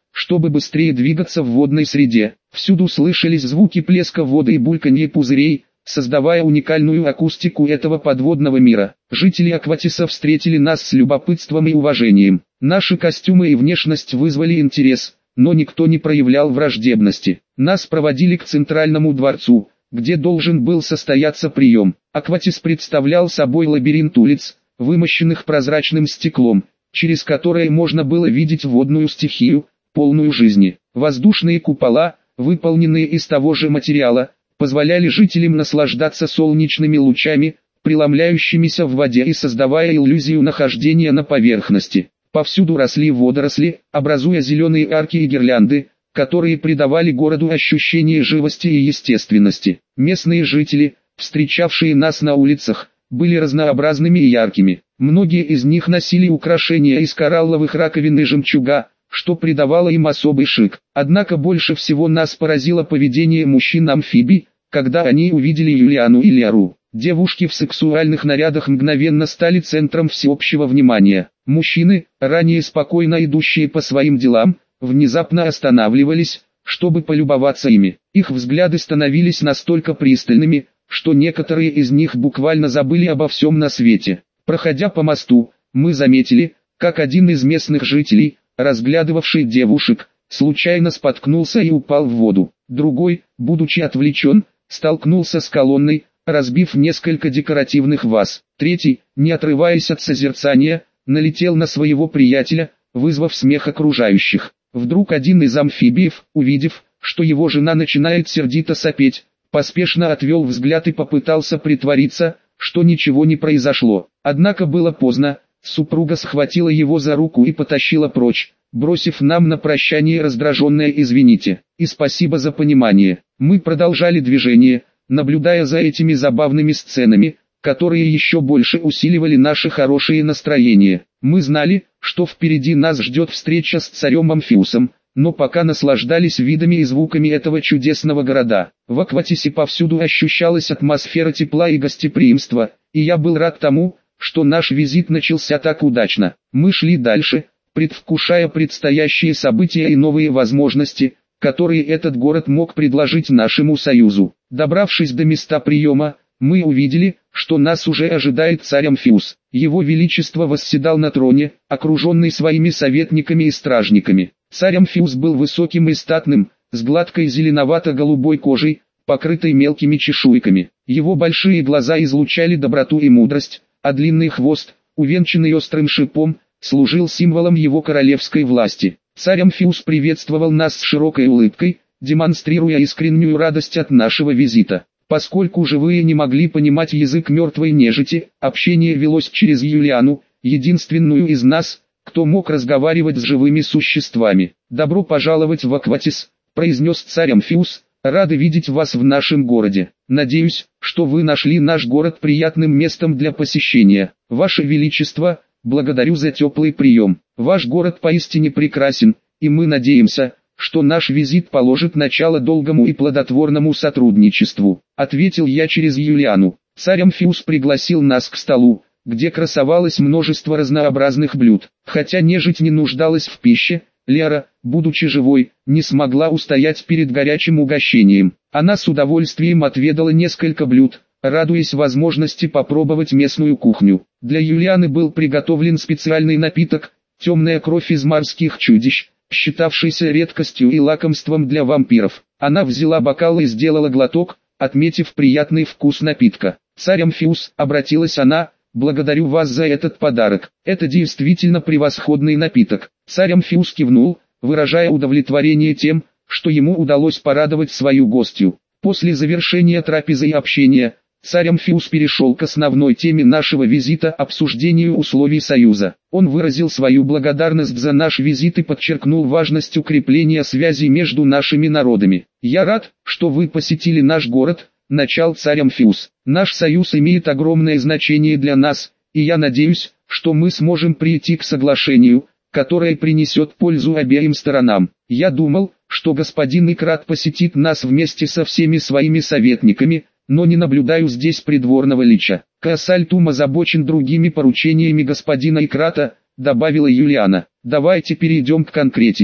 чтобы быстрее двигаться в водной среде. Всюду слышались звуки плеска воды и бульканье пузырей, создавая уникальную акустику этого подводного мира. Жители Акватиса встретили нас с любопытством и уважением. Наши костюмы и внешность вызвали интерес, но никто не проявлял враждебности. Нас проводили к центральному дворцу, где должен был состояться прием. Акватис представлял собой лабиринт улиц, вымощенных прозрачным стеклом, через которые можно было видеть водную стихию, полную жизни. Воздушные купола, выполненные из того же материала, позволяли жителям наслаждаться солнечными лучами, преломляющимися в воде и создавая иллюзию нахождения на поверхности. Повсюду росли водоросли, образуя зеленые арки и гирлянды, которые придавали городу ощущение живости и естественности. Местные жители, встречавшие нас на улицах, были разнообразными и яркими. Многие из них носили украшения из коралловых раковин и жемчуга, что придавало им особый шик. Однако больше всего нас поразило поведение мужчин-амфибий, когда они увидели Юлиану и Леру. Девушки в сексуальных нарядах мгновенно стали центром всеобщего внимания. Мужчины, ранее спокойно идущие по своим делам, внезапно останавливались, чтобы полюбоваться ими. Их взгляды становились настолько пристальными, что некоторые из них буквально забыли обо всем на свете. Проходя по мосту, мы заметили, как один из местных жителей, разглядывавший девушек, случайно споткнулся и упал в воду. Другой, будучи отвлечен, столкнулся с колонной, разбив несколько декоративных ваз. Третий, не отрываясь от созерцания, налетел на своего приятеля, вызвав смех окружающих. Вдруг один из амфибиев, увидев, что его жена начинает сердито сопеть, поспешно отвел взгляд и попытался притвориться, что ничего не произошло. Однако было поздно, супруга схватила его за руку и потащила прочь, бросив нам на прощание раздраженное «извините» и «спасибо за понимание». Мы продолжали движение, наблюдая за этими забавными сценами, которые еще больше усиливали наше хорошее настроение. Мы знали, что впереди нас ждет встреча с царем Амфиусом, но пока наслаждались видами и звуками этого чудесного города. В Акватисе повсюду ощущалась атмосфера тепла и гостеприимства, и я был рад тому, что наш визит начался так удачно. Мы шли дальше, предвкушая предстоящие события и новые возможности, которые этот город мог предложить нашему союзу. Добравшись до места приема, мы увидели, что нас уже ожидает царь Амфиус. Его величество восседал на троне, окруженный своими советниками и стражниками. Царь Амфиус был высоким и статным, с гладкой зеленовато-голубой кожей, покрытой мелкими чешуйками. Его большие глаза излучали доброту и мудрость, а длинный хвост, увенчанный острым шипом, служил символом его королевской власти. Царь Амфиус приветствовал нас с широкой улыбкой, демонстрируя искреннюю радость от нашего визита. Поскольку живые не могли понимать язык мертвой нежити, общение велось через Юлиану, единственную из нас, кто мог разговаривать с живыми существами. «Добро пожаловать в Акватис», — произнес царь Амфиус, — «рады видеть вас в нашем городе. Надеюсь, что вы нашли наш город приятным местом для посещения. Ваше Величество, благодарю за теплый прием. Ваш город поистине прекрасен, и мы надеемся, что наш визит положит начало долгому и плодотворному сотрудничеству», — ответил я через Юлиану. Царь Амфиус пригласил нас к столу, где красовалось множество разнообразных блюд. Хотя нежить не нуждалась в пище, Лера, будучи живой, не смогла устоять перед горячим угощением. Она с удовольствием отведала несколько блюд, радуясь возможности попробовать местную кухню. Для Юлианы был приготовлен специальный напиток, темная кровь из морских чудищ, считавшийся редкостью и лакомством для вампиров. Она взяла бокал и сделала глоток, отметив приятный вкус напитка. «Царь Амфиус», — обратилась она, — «благодарю вас за этот подарок. Это действительно превосходный напиток». Царь Амфиус кивнул, выражая удовлетворение тем, что ему удалось порадовать свою гостью. После завершения трапезы и общения, царь Амфиус перешел к основной теме нашего визита — обсуждению условий союза. Он выразил свою благодарность за наш визит и подчеркнул важность укрепления связей между нашими народами. «Я рад, что вы посетили наш город», — начал царь Амфиус. «Наш союз имеет огромное значение для нас, и я надеюсь, что мы сможем прийти к соглашению, которое принесет пользу обеим сторонам. Я думал, что господин Икрат посетит нас вместе со всеми своими советниками, но не наблюдаю здесь придворного лича. Каасальтум озабочен другими поручениями господина Икрата», — добавила Юлиана. «Давайте перейдем к конкретике.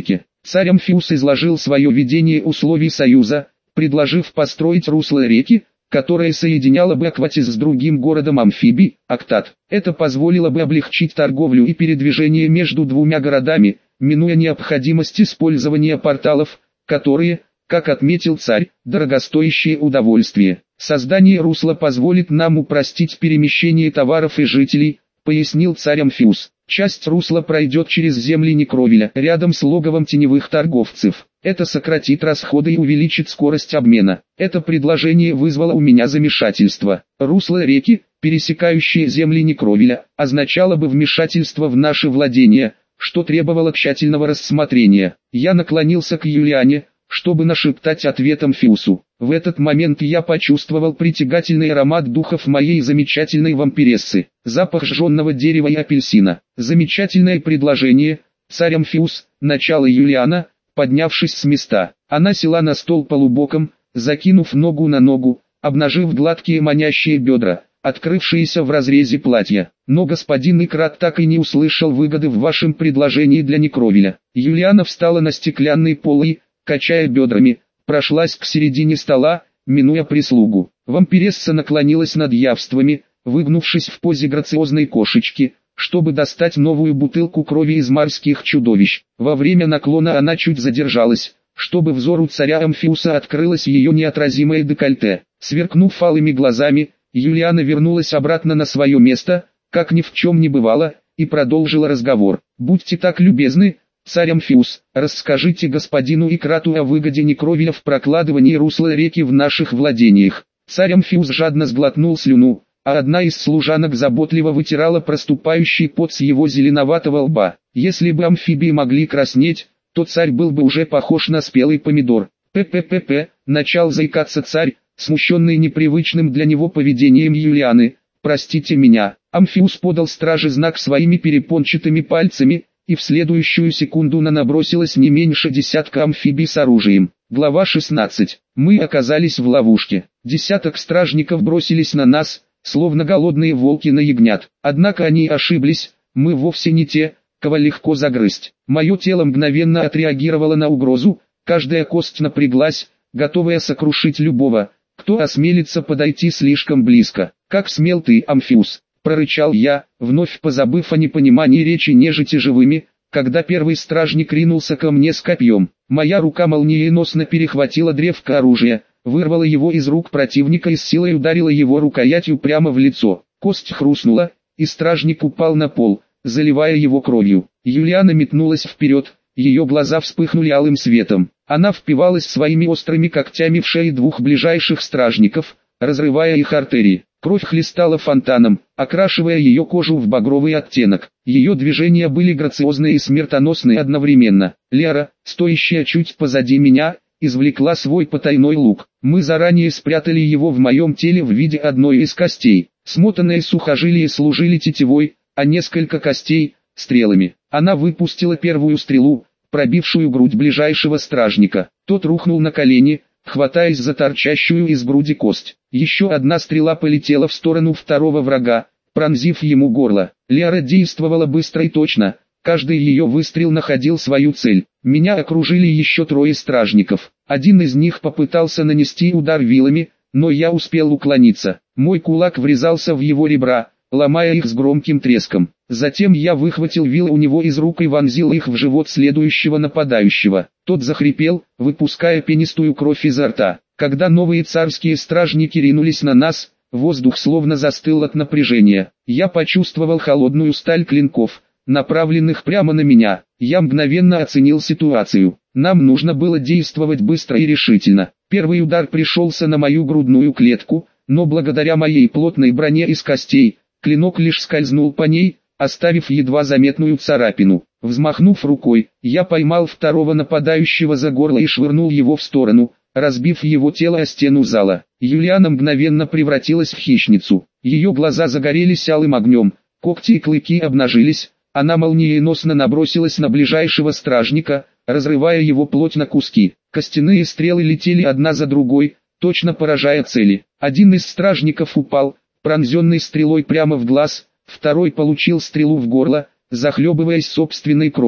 Царь Амфиус изложил свое видение условий союза, предложив построить русло реки, которое соединяло бы Акватис с другим городом амфибий, Актат. Это позволило бы облегчить торговлю и передвижение между двумя городами, минуя необходимость использования порталов, которые, как отметил царь, дорогостоящее удовольствие. Создание русла позволит нам упростить перемещение товаров и жителей, пояснил царь Амфиус. Часть русла пройдет через земли Некровиля, рядом с логовом теневых торговцев. Это сократит расходы и увеличит скорость обмена. Это предложение вызвало у меня замешательство. Русло реки, пересекающее земли Некровиля, означало бы вмешательство в наши владения, что требовало тщательного рассмотрения. Я наклонился к Юлиане, чтобы нашептать ответ Амфиусу. В этот момент я почувствовал притягательный аромат духов моей замечательной вампирессы, запах жженного дерева и апельсина. Замечательное предложение, царь Амфиус, начало Юлиана, поднявшись с места. Она села на стол полубоком, закинув ногу на ногу, обнажив гладкие манящие бедра, открывшиеся в разрезе платья. Но господин Икрат так и не услышал выгоды в вашем предложении для Некровиля. Юлиана встала на стеклянный пол и, качая бедрами, прошлась к середине стола, минуя прислугу. Вампиресса наклонилась над явствами, выгнувшись в позе грациозной кошечки, чтобы достать новую бутылку крови из морских чудовищ. Во время наклона она чуть задержалась, чтобы взору царя Амфиуса открылось ее неотразимое декольте. Сверкнув алыми глазами, Юлиана вернулась обратно на свое место, как ни в чем не бывало, и продолжила разговор. «Будьте так любезны, царь Амфиус, расскажите господинуИкрату о выгоде Некровиля в прокладывании русла реки в наших владениях». Царь Амфиус жадно сглотнул слюну, а одна из служанок заботливо вытирала проступающий пот с его зеленоватого лба. Если бы амфибии могли краснеть, то царь был бы уже похож на спелый помидор. «П-п-п-п», начал заикаться царь, смущенный непривычным для него поведением Юлианы. «Простите меня». Амфиус подал страже знак своими перепончатыми пальцами, и в следующую секунду на набросилось не меньше десятка амфибий с оружием. Глава шестнадцать. Мы оказались в ловушке. Десяток стражников бросились на нас, словно голодные волки на ягнят. Однако они ошиблись, мы вовсе не те, кого легко загрызть. Мое тело мгновенно отреагировало на угрозу, каждая кость напряглась, готовая сокрушить любого, кто осмелится подойти слишком близко. «Как смел ты, Амфиус!» — прорычал я, вновь позабыв о непонимании речи нежити живыми, когда первый стражник ринулся ко мне с копьем. Моя рука молниеносно перехватила древко оружия, вырвала его из рук противника и с силой ударила его рукоятью прямо в лицо. Кость хрустнула, и стражник упал на пол, заливая его кровью. Юлиана метнулась вперед, ее глаза вспыхнули алым светом. Она впивалась своими острыми когтями в шеи двух ближайших стражников, разрывая их артерии. Кровь хлестала фонтаном, окрашивая ее кожу в багровый оттенок. Ее движения были грациозны и смертоносны одновременно. Лера, стоящая чуть позади меня, извлекла свой потайной лук. Мы заранее спрятали его в моем теле в виде одной из костей. Смотанные сухожилия служили тетивой, а несколько костей – стрелами. Она выпустила первую стрелу, пробившую грудь ближайшего стражника. Тот рухнул на колени, хватаясь за торчащую из груди кость. Еще одна стрела полетела в сторону второго врага, пронзив ему горло. Лера действовала быстро и точно, каждый ее выстрел находил свою цель. Меня окружили еще трое стражников. Один из них попытался нанести удар вилами, но я успел уклониться. Мой кулак врезался в его ребра, ломая их с громким треском. Затем я выхватил вилы у него из рук и вонзил их в живот следующего нападающего. Тот захрипел, выпуская пенистую кровь изо рта. Когда новые царские стражники ринулись на нас, воздух словно застыл от напряжения. Я почувствовал холодную сталь клинков, направленных прямо на меня. Я мгновенно оценил ситуацию. Нам нужно было действовать быстро и решительно. Первый удар пришелся на мою грудную клетку, но благодаря моей плотной броне из костей, клинок лишь скользнул по ней, оставив едва заметную царапину. Взмахнув рукой, я поймал второго нападающего за горло и швырнул его в сторону, разбив его тело о стену зала. Юлиана мгновенно превратилась в хищницу. Ее глаза загорелись алым огнем, когти и клыки обнажились, она молниеносно набросилась на ближайшего стражника, разрывая его плоть на куски. Костяные стрелы летели одна за другой, точно поражая цели. Один из стражников упал, пронзенный стрелой прямо в глаз, второй получил стрелу в горло, захлебываясь собственной кровью.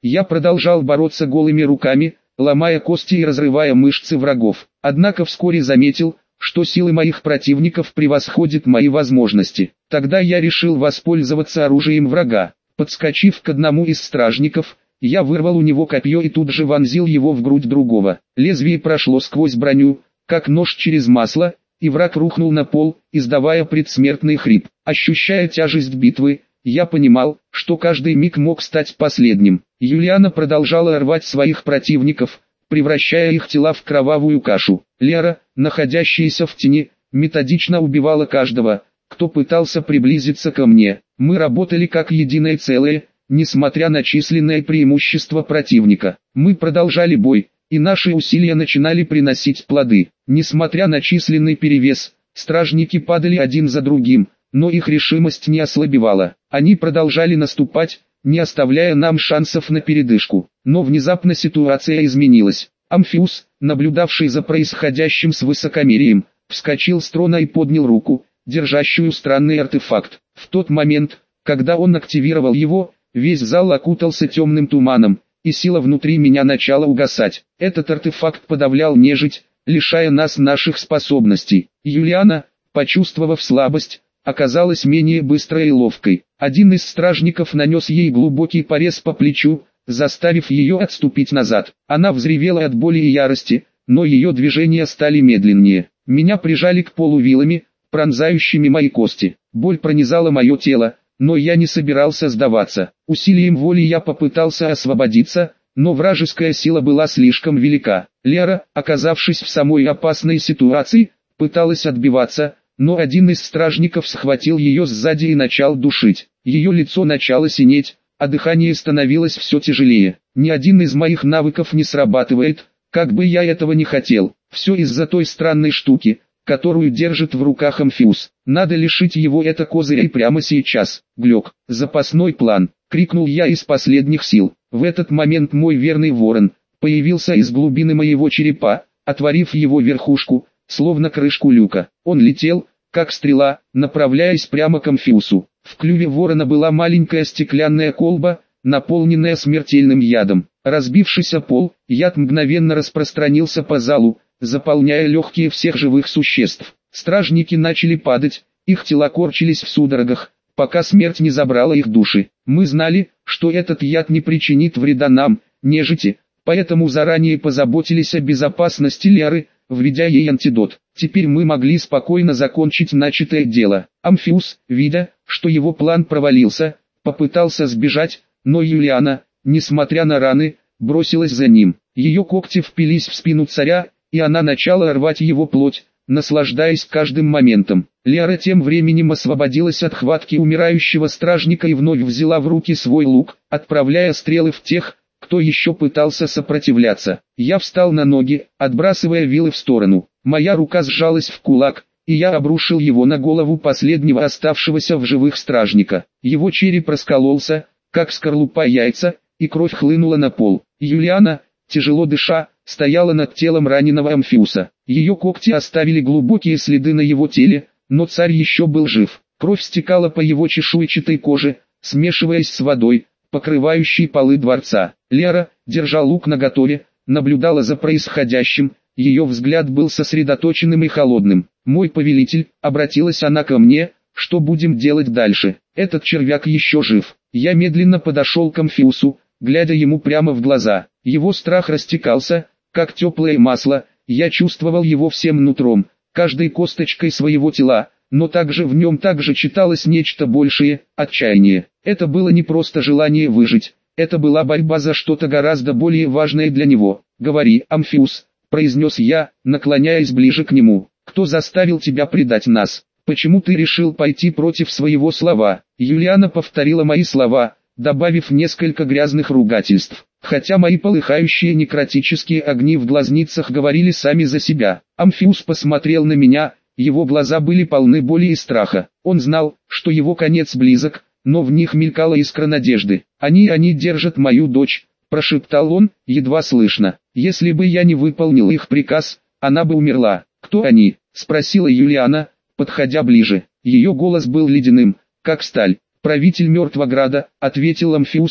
Я продолжал бороться голыми руками, ломая кости и разрывая мышцы врагов. Однако вскоре заметил, что силы моих противников превосходят мои возможности. Тогда я решил воспользоваться оружием врага. Подскочив к одному из стражников, я вырвал у него копье и тут же вонзил его в грудь другого. Лезвие прошло сквозь броню, как нож через масло, и враг рухнул на пол, издавая предсмертный хрип. Ощущая тяжесть битвы, я понимал, что каждый миг мог стать последним. Юлиана продолжала рвать своих противников, превращая их тела в кровавую кашу. Лера, находящаяся в тени, методично убивала каждого, кто пытался приблизиться ко мне. Мы работали как единое целое, несмотря на численное преимущество противника. Мы продолжали бой, и наши усилия начинали приносить плоды. Несмотря на численный перевес, стражники падали один за другим, но их решимость не ослабевала. Они продолжали наступать, не оставляя нам шансов на передышку. Но внезапно ситуация изменилась. Амфиус, наблюдавший за происходящим с высокомерием, вскочил с трона и поднял руку, держащую странный артефакт. В тот момент, когда он активировал его, весь зал окутался темным туманом, и сила внутри меня начала угасать. Этот артефакт подавлял нежить, лишая нас наших способностей. Юлиана, почувствовав слабость, оказалась менее быстрой и ловкой. Один из стражников нанес ей глубокий порез по плечу, заставив ее отступить назад. Она взревела от боли и ярости, но ее движения стали медленнее. Меня прижали к полу вилами, пронзающими мои кости. Боль пронизала мое тело, но я не собирался сдаваться. Усилием воли я попытался освободиться, но вражеская сила была слишком велика. Лера, оказавшись в самой опасной ситуации, пыталась отбиваться, но один из стражников схватил ее сзади и начал душить. Ее лицо начало синеть, а дыхание становилось все тяжелее. Ни один из моих навыков не срабатывает, как бы я этого не хотел. Все из-за той странной штуки, которую держит в руках Амфиус. Надо лишить его это козыря прямо сейчас. Глёк, запасной план, крикнул я из последних сил. В этот момент мой верный ворон появился из глубины моего черепа, отворив его верхушку, словно крышку люка. Он летел, как стрела, направляясь прямо к Амфиусу. В клюве ворона была маленькая стеклянная колба, наполненная смертельным ядом. Разбившись о пол, яд мгновенно распространился по залу, заполняя легкие всех живых существ. Стражники начали падать, их тела корчились в судорогах, пока смерть не забрала их души. Мы знали, что этот яд не причинит вреда нам, нежити, поэтому заранее позаботились о безопасности Леры, введя ей антидот. Теперь мы могли спокойно закончить начатое дело. Амфиус, видя, что его план провалился, попытался сбежать, но Юлиана, несмотря на раны, бросилась за ним. Ее когти впились в спину царя, и она начала рвать его плоть, наслаждаясь каждым моментом. Лера тем временем освободилась от хватки умирающего стражника и вновь взяла в руки свой лук, отправляя стрелы в тех, кто еще пытался сопротивляться. Я встал на ноги, отбрасывая вилы в сторону. Моя рука сжалась в кулак, и я обрушил его на голову последнего оставшегося в живых стражника. Его череп раскололся, как скорлупа яйца, и кровь хлынула на пол. Юлиана, тяжело дыша, стояла над телом раненого Амфиуса. Ее когти оставили глубокие следы на его теле, но царь еще был жив. Кровь стекала по его чешуйчатой коже, смешиваясь с водой, покрывающей полы дворца. Лера, держа лук наготове, наблюдала за происходящим, ее взгляд был сосредоточенным и холодным. «Мой повелитель», — обратилась она ко мне, — «что будем делать дальше? Этот червяк еще жив». Я медленно подошел к Амфиусу, глядя ему прямо в глаза. Его страх растекался, как теплое масло, я чувствовал его всем нутром, каждой косточкой своего тела, но также в нем также читалось нечто большее, отчаяние. Это было не просто желание выжить, это была борьба за что-то гораздо более важное для него. «Говори, Амфиус», — произнес я, наклоняясь ближе к нему, — «кто заставил тебя предать нас? Почему ты решил пойти против своего слова?» Юлиана повторила мои слова, добавив несколько грязных ругательств. Хотя мои полыхающие некротические огни в глазницах говорили сами за себя. Амфиус посмотрел на меня, его глаза были полны боли и страха. Он знал, что его конец близок, но в них мелькала искра надежды. «Они, они держат мою дочь», — прошептал он, едва слышно. «Если бы я не выполнил их приказ, она бы умерла». «Кто они?» — спросила Юлиана, подходя ближе. Ее голос был ледяным, как сталь. «Правитель Мертвограда», — ответил Амфиус,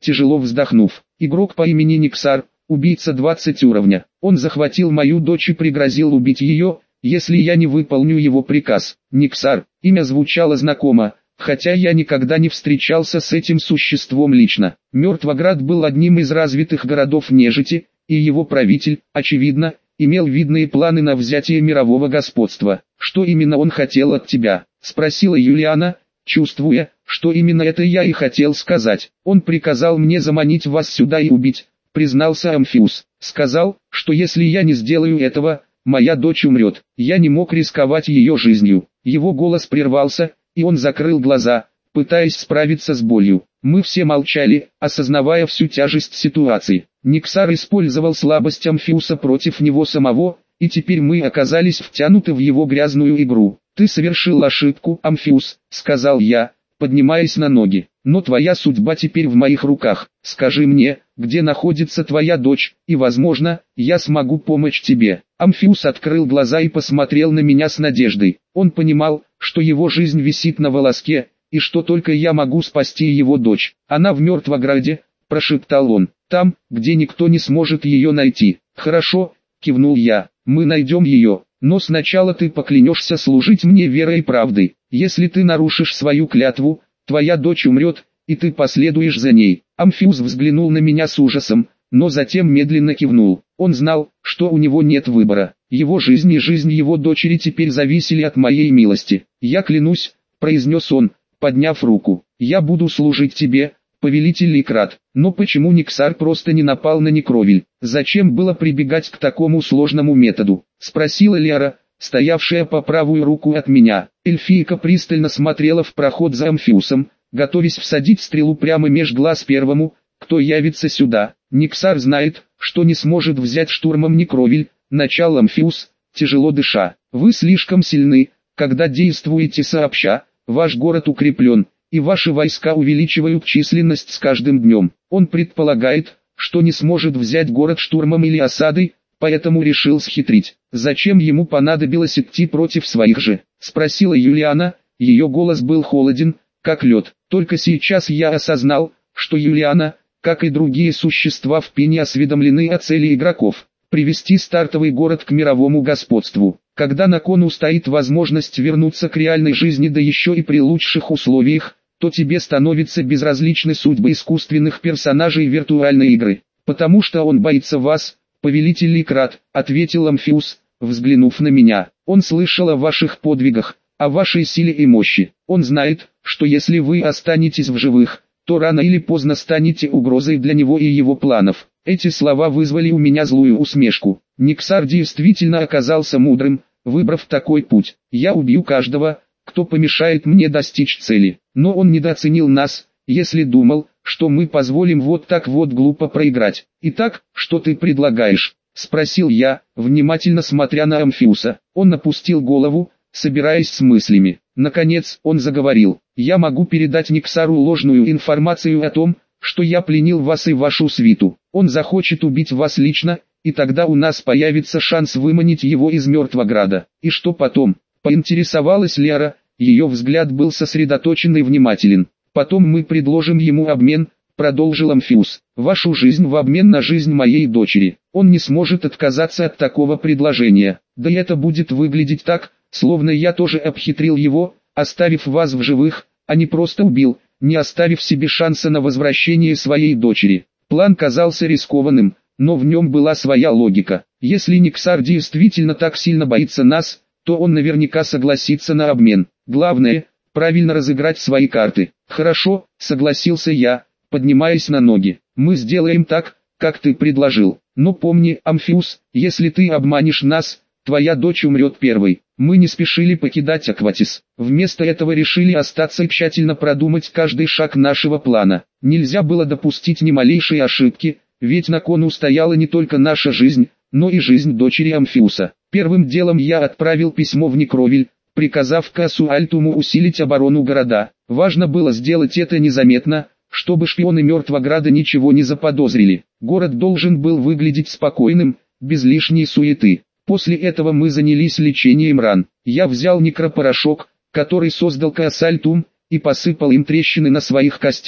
тяжело вздохнув. Игрок по имени Никсар, убийца двадцать уровня. Он захватил мою дочь и пригрозил убить ее, если я не выполню его приказ. Никсар, имя звучало знакомо, хотя я никогда не встречался с этим существом лично. Мертвоград был одним из развитых городов нежити, и его правитель, очевидно, имел видные планы на взятие мирового господства. «Что именно он хотел от тебя?» — спросила Юлиана, чувствуя, что именно это я и хотел сказать. «Он приказал мне заманить вас сюда и убить», — признался Амфиус. «Сказал, что если я не сделаю этого, моя дочь умрет. Я не мог рисковать ее жизнью». Его голос прервался, и он закрыл глаза, пытаясь справиться с болью. Мы все молчали, осознавая всю тяжесть ситуации. Никсар использовал слабость Амфиуса против него самого, и теперь мы оказались втянуты в его грязную игру. «Ты совершил ошибку, Амфиус», — сказал я, поднимаясь на ноги. «Но твоя судьба теперь в моих руках. Скажи мне, где находится твоя дочь, и, возможно, я смогу помочь тебе». Амфиус открыл глаза и посмотрел на меня с надеждой. Он понимал, что его жизнь висит на волоске, и что только я могу спасти его дочь. «Она в Мертвограде», — прошептал он, — «там, где никто не сможет ее найти». «Хорошо», — кивнул я, — «мы найдем ее, но сначала ты поклянешься служить мне верой и правдой. Если ты нарушишь свою клятву, твоя дочь умрет, и ты последуешь за ней». Амфиус взглянул на меня с ужасом, но затем медленно кивнул. Он знал, что у него нет выбора. Его жизнь и жизнь его дочери теперь зависели от моей милости. «Я клянусь», — произнес он, подняв руку, — «я буду служить тебе, повелитель Ликрат». Но почему Никсар просто не напал на Некровиль? Зачем было прибегать к такому сложному методу? Спросила Лера, стоявшая по правую руку от меня. Эльфийка пристально смотрела в проход за Амфиусом, готовясь всадить стрелу прямо меж глаз первому, кто явится сюда. «Никсар знает, что не сможет взять штурмом Некровиль», — начал Амфиус, тяжело дыша. «Вы слишком сильны, когда действуете сообща, ваш город укреплен, и ваши войска увеличивают численность с каждым днем. Он предполагает, что не сможет взять город штурмом или осадой, поэтому решил схитрить. Зачем ему понадобилось идти против своих же?» — спросила Юлиана. Ее голос был холоден, как лед. Только сейчас я осознал, что Юлиана, как и другие существа в Пине, осведомлены о цели игроков — привести стартовый город к мировому господству. Когда на кону стоит возможность вернуться к реальной жизни, да еще и при лучших условиях, то тебе становится безразличны судьбы искусственных персонажей виртуальной игры. «Потому что он боится вас, повелитель Ликрат», — ответил Амфиус, взглянув на меня. «Он слышал о ваших подвигах, о вашей силе и мощи. Он знает, что если вы останетесь в живых, то рано или поздно станете угрозой для него и его планов». Эти слова вызвали у меня злую усмешку. Никсар действительно оказался мудрым, выбрав такой путь. «Я убью каждого, кто помешает мне достичь цели». Но он недооценил нас, если думал, что мы позволим вот так вот глупо проиграть. «Итак, что ты предлагаешь?» — спросил я, внимательно смотря на Амфиуса. Он опустил голову, собираясь с мыслями. Наконец, он заговорил. «Я могу передать Никсару ложную информацию о том, что я пленил вас и вашу свиту. Он захочет убить вас лично, и тогда у нас появится шанс выманить его из Мертвограда». «И что потом?» — поинтересовалась Лера, ее взгляд был сосредоточен и внимателен. «Потом мы предложим ему обмен», — продолжил Амфиус. «Вашу жизнь в обмен на жизнь моей дочери. Он не сможет отказаться от такого предложения. Да и это будет выглядеть так, словно я тоже обхитрил его, оставив вас в живых, а не просто убил, не оставив себе шанса на возвращение своей дочери». План казался рискованным, но в нем была своя логика. Если Никсар действительно так сильно боится нас, то он наверняка согласится на обмен. Главное, правильно разыграть свои карты. «Хорошо», — согласился я, поднимаясь на ноги. «Мы сделаем так, как ты предложил. Но помни, Амфиус, если ты обманешь нас, твоя дочь умрет первой». Мы не спешили покидать Акватис. Вместо этого решили остаться и тщательно продумать каждый шаг нашего плана. Нельзя было допустить ни малейшей ошибки, ведь на кону стояла не только наша жизнь, но и жизнь дочери Амфиуса. Первым делом я отправил письмо в Некровиль, приказав Кассу Альтуму усилить оборону города. Важно было сделать это незаметно, чтобы шпионы Мертвограда ничего не заподозрили. Город должен был выглядеть спокойным, без лишней суеты. После этого мы занялись лечением ран. Я взял некропорошок, который создал Каас Альтум, и посыпал им трещины на своих костях.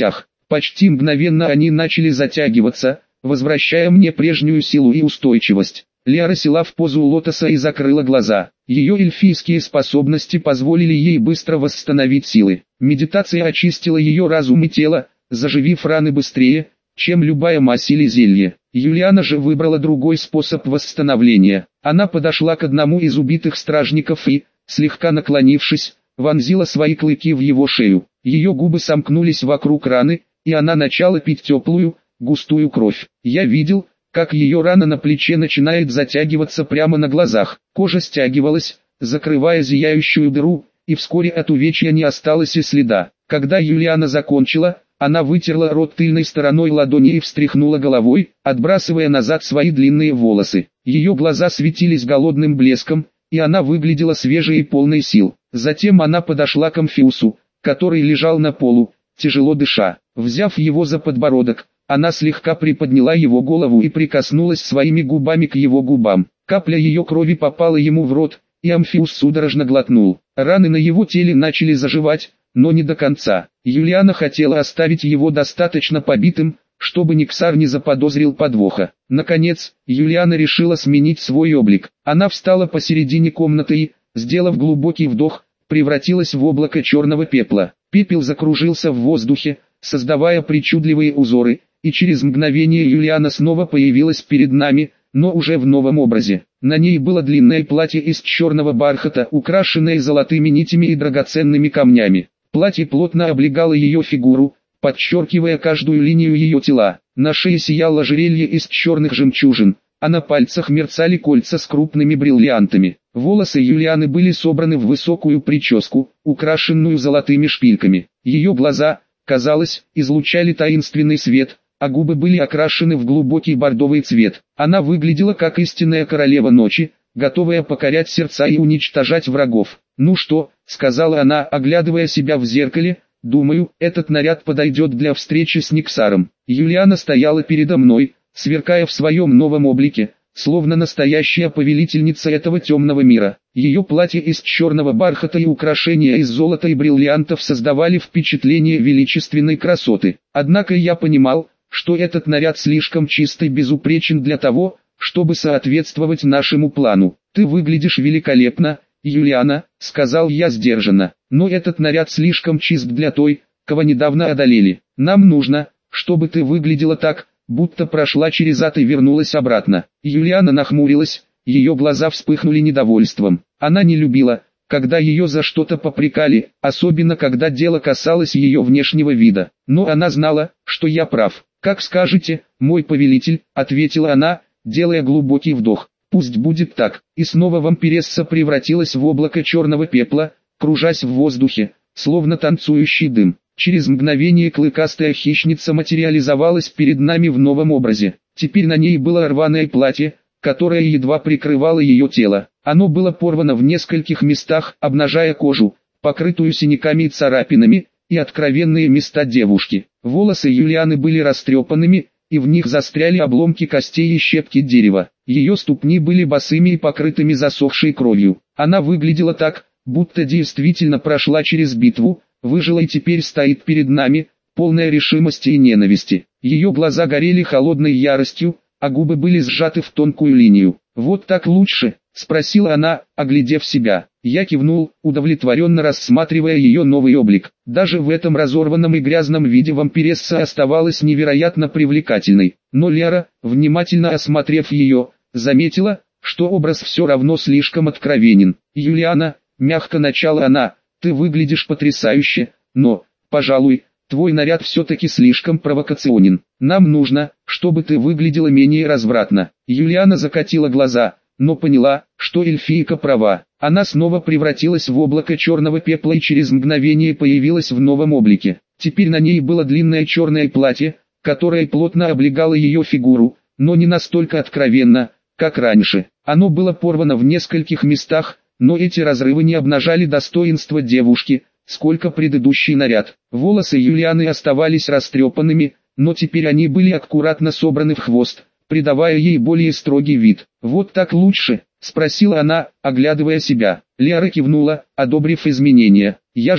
Почти мгновенно они начали затягиваться, возвращая мне прежнюю силу и устойчивость. Лиара села в позу лотоса и закрыла глаза. Ее эльфийские способности позволили ей быстро восстановить силы. Медитация очистила ее разум и тело, заживив раны быстрее, чем любая мазь или зелье. Юлиана же выбрала другой способ восстановления. Она подошла к одному из убитых стражников и, слегка наклонившись, вонзила свои клыки в его шею. Ее губы сомкнулись вокруг раны, и она начала пить теплую, густую кровь. Я видел, как ее рана на плече начинает затягиваться прямо на глазах. Кожа стягивалась, закрывая зияющую дыру, и вскоре от увечья не осталось и следа. Когда Юлиана закончила, она вытерла рот тыльной стороной ладони и встряхнула головой, отбрасывая назад свои длинные волосы. Ее глаза светились голодным блеском, и она выглядела свежей и полной сил. Затем она подошла к Амфиусу, который лежал на полу, тяжело дыша. Взяв его за подбородок, она слегка приподняла его голову и прикоснулась своими губами к его губам. Капля ее крови попала ему в рот, и Амфиус судорожно глотнул. Раны на его теле начали заживать, но не до конца. Юлиана хотела оставить его достаточно побитым, чтобы Никсар не заподозрил подвоха. Наконец, Юлиана решила сменить свой облик. Она встала посередине комнаты и, сделав глубокий вдох, превратилась в облако черного пепла. Пепел закружился в воздухе, создавая причудливые узоры, и через мгновение Юлиана снова появилась перед нами, но уже в новом образе. На ней было длинное платье из черного бархата, украшенное золотыми нитями и драгоценными камнями. Платье плотно облегало ее фигуру, подчеркивая каждую линию ее тела. На шее сияло ожерелье из черных жемчужин, а на пальцах мерцали кольца с крупными бриллиантами. Волосы Юлианы были собраны в высокую прическу, украшенную золотыми шпильками. Ее глаза, казалось, излучали таинственный свет, а губы были окрашены в глубокий бордовый цвет. Она выглядела как истинная королева ночи, готовая покорять сердца и уничтожать врагов. «Ну что», — сказала она, оглядывая себя в зеркале, — «думаю, этот наряд подойдет для встречи с Никсаром». Юлиана стояла передо мной, сверкая в своем новом облике, словно настоящая повелительница этого темного мира. Ее платье из черного бархата и украшения из золота и бриллиантов создавали впечатление величественной красоты. Однако я понимал, что этот наряд слишком чист и безупречен для того, чтобы соответствовать нашему плану. «Ты выглядишь великолепно, Юлиана», — сказал я сдержанно, — «но этот наряд слишком чист для той, кого недавно одолели. Нам нужно, чтобы ты выглядела так, будто прошла через ад и вернулась обратно». Юлиана нахмурилась, ее глаза вспыхнули недовольством. Она не любила, когда ее за что-то попрекали, особенно когда дело касалось ее внешнего вида. Но она знала, что я прав. «Как скажете, мой повелитель», — ответила она, делая глубокий вдох. «Пусть будет так». И снова вампиресса превратилась в облако черного пепла, кружась в воздухе, словно танцующий дым. Через мгновение клыкастая хищница материализовалась перед нами в новом образе. Теперь на ней было рваное платье, которое едва прикрывало ее тело. Оно было порвано в нескольких местах, обнажая кожу, покрытую синяками и царапинами, и откровенные места девушки. Волосы Юлианы были растрепанными, и в них застряли обломки костей и щепки дерева. Ее ступни были босыми и покрытыми засохшей кровью. Она выглядела так, будто действительно прошла через битву, выжила и теперь стоит перед нами, полная решимости и ненависти. Ее глаза горели холодной яростью, а губы были сжаты в тонкую линию. «Вот так лучше?» — спросила она, оглядев себя. Я кивнул, удовлетворенно рассматривая ее новый облик. Даже в этом разорванном и грязном виде вампиресса оставалась невероятно привлекательной. Но Лера, внимательно осмотрев ее, заметила, что образ все равно слишком откровенен. «Юлиана», — мягко начала она, — «ты выглядишь потрясающе, но, пожалуй, твой наряд все-таки слишком провокационен. Нам нужно, чтобы ты выглядела менее развратно». Юлиана закатила глаза, но поняла, что эльфийка права. Она снова превратилась в облако черного пепла и через мгновение появилась в новом облике. Теперь на ней было длинное черное платье, которое плотно облегало ее фигуру, но не настолько откровенно, как раньше. Оно было порвано в нескольких местах, но эти разрывы не обнажали достоинства девушки, сколько предыдущий наряд. Волосы Юлианы оставались растрепанными, но теперь они были аккуратно собраны в хвост, придавая ей более строгий вид. «Вот так лучше?» — спросила она, оглядывая себя. Лера кивнула, одобрив изменения. Я же,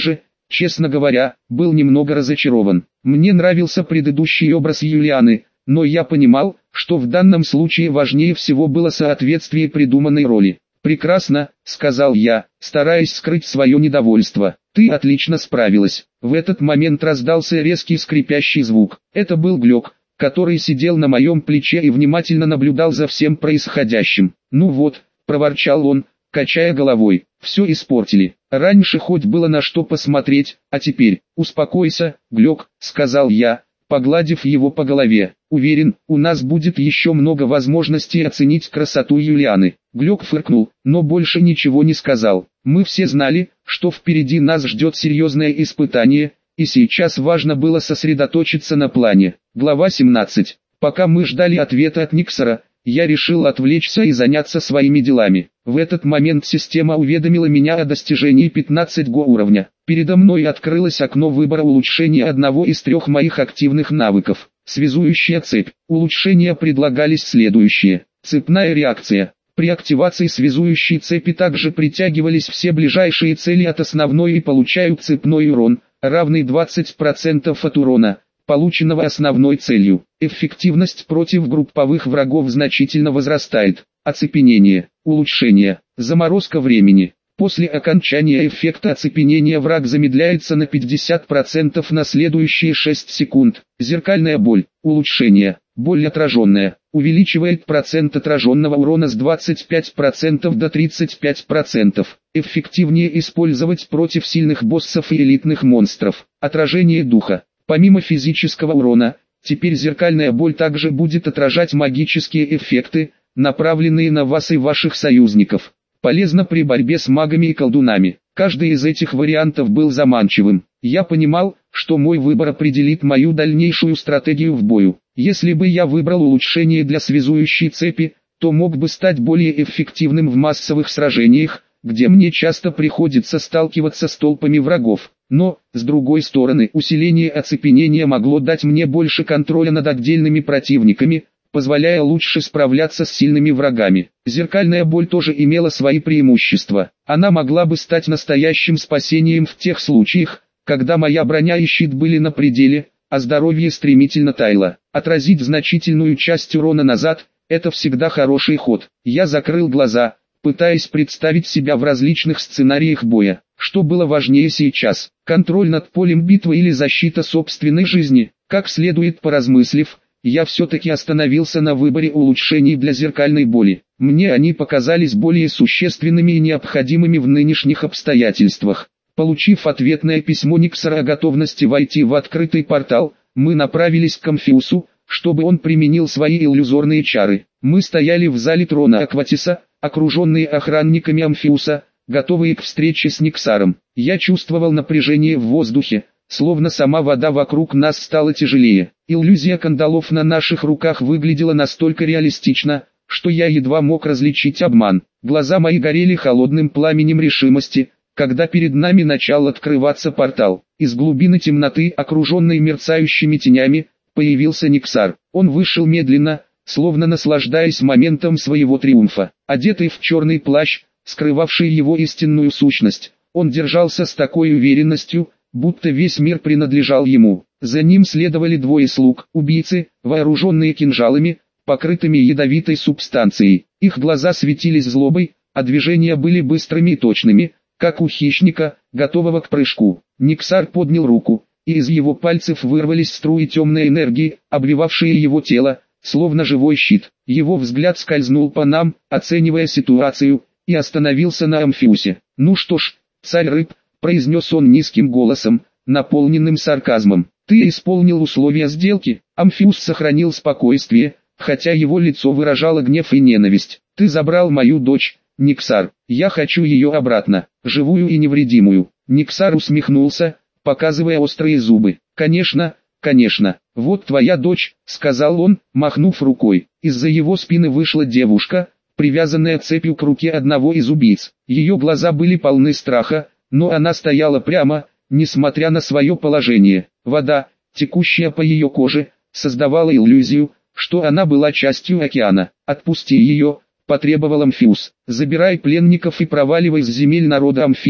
Честно говоря, был немного разочарован. Мне нравился предыдущий образ Юлианы, но я понимал, что в данном случае важнее всего было соответствие придуманной роли. «Прекрасно», — сказал я, стараясь скрыть свое недовольство. «Ты отлично справилась». В этот момент раздался резкий скрипящий звук. Это был Глёк, который сидел на моем плече и внимательно наблюдал за всем происходящим. «Ну вот», — проворчал он, качая головой, — «все испортили. Раньше хоть было на что посмотреть, а теперь...» «Успокойся, Глёк», — сказал я, погладив его по голове. «Уверен, у нас будет еще много возможностей оценить красоту Юлианы». Глёк фыркнул, но больше ничего не сказал. Мы все знали, что впереди нас ждет серьезное испытание, и сейчас важно было сосредоточиться на плане. Глава семнадцать. Пока мы ждали ответа от Никсара, я решил отвлечься и заняться своими делами. В этот момент система уведомила меня о достижении пятнадцать го уровня. Передо мной открылось окно выбора улучшения одного из трех моих активных навыков. Связующая цепь. Улучшения предлагались следующие. Цепная реакция. При активации связующей цепи также притягивались все ближайшие цели от основной и получают цепной урон, равный двадцать процентов от урона, полученного основной целью. Эффективность против групповых врагов значительно возрастает. Оцепенение. Улучшение. Заморозка времени. После окончания эффекта оцепенения враг замедляется на пятьдесят процентов на следующие шесть секунд. Зеркальная боль. Улучшение. Боль отраженная. Увеличивает процент отраженного урона с двадцати пяти процентов до тридцати пяти процентов. Эффективнее использовать против сильных боссов и элитных монстров. Отражение духа. Помимо физического урона, теперь зеркальная боль также будет отражать магические эффекты, направленные на вас и ваших союзников. Полезно при борьбе с магами и колдунами. Каждый из этих вариантов был заманчивым. Я понимал, что мой выбор определит мою дальнейшую стратегию в бою. Если бы я выбрал улучшение для связующей цепи, то мог бы стать более эффективным в массовых сражениях, где мне часто приходится сталкиваться с толпами врагов. Но, с другой стороны, усиление оцепенения могло дать мне больше контроля над отдельными противниками, позволяя лучше справляться с сильными врагами. Зеркальная боль тоже имела свои преимущества. Она могла бы стать настоящим спасением в тех случаях, когда моя броня и щит были на пределе, а здоровье стремительно таяло. Отразить значительную часть урона назад – это всегда хороший ход. Я закрыл глаза, пытаясь представить себя в различных сценариях боя. Что было важнее сейчас – контроль над полем битвы или защита собственной жизни? Как следует поразмыслив, я все-таки остановился на выборе улучшений для зеркальной боли. Мне они показались более существенными и необходимыми в нынешних обстоятельствах. Получив ответное письмо Никсара о готовности войти в открытый портал, мы направились к Амфиусу, чтобы он применил свои иллюзорные чары. Мы стояли в зале трона Акватиса, окруженные охранниками Амфиуса, готовые к встрече с Никсаром. Я чувствовал напряжение в воздухе, словно сама вода вокруг нас стала тяжелее. Иллюзия кандалов на наших руках выглядела настолько реалистично, что я едва мог различить обман. Глаза мои горели холодным пламенем решимости, когда перед нами начал открываться портал. Из глубины темноты, окруженной мерцающими тенями, появился Никсар. Он вышел медленно, словно наслаждаясь моментом своего триумфа. Одетый в черный плащ, скрывавший его истинную сущность, он держался с такой уверенностью, будто весь мир принадлежал ему. За ним следовали двое слуг, убийцы, вооруженные кинжалами, покрытыми ядовитой субстанцией. Их глаза светились злобой, а движения были быстрыми и точными, как у хищника, готового к прыжку. Никсар поднял руку, и из его пальцев вырвались струи темной энергии, обвивавшие его тело, словно живой щит. Его взгляд скользнул по нам, оценивая ситуацию, и остановился на Амфиусе. «Ну что ж, царь рыб», — произнес он низким голосом, наполненным сарказмом, — «ты исполнил условия сделки». Амфиус сохранил спокойствие, хотя его лицо выражало гнев и ненависть. «Ты забрал мою дочь, Никсар, я хочу ее обратно, живую и невредимую». Никсар усмехнулся, показывая острые зубы. «Конечно, конечно, вот твоя дочь», — сказал он, махнув рукой. Из-за его спины вышла девушка, привязанная цепью к руке одного из убийц. Ее глаза были полны страха, но она стояла прямо, несмотря на свое положение. Вода, текущая по ее коже, создавала иллюзию, что она была частью океана. «Отпусти ее», — потребовал Амфиус. «Забирай пленников и проваливай с земель народа амфибий».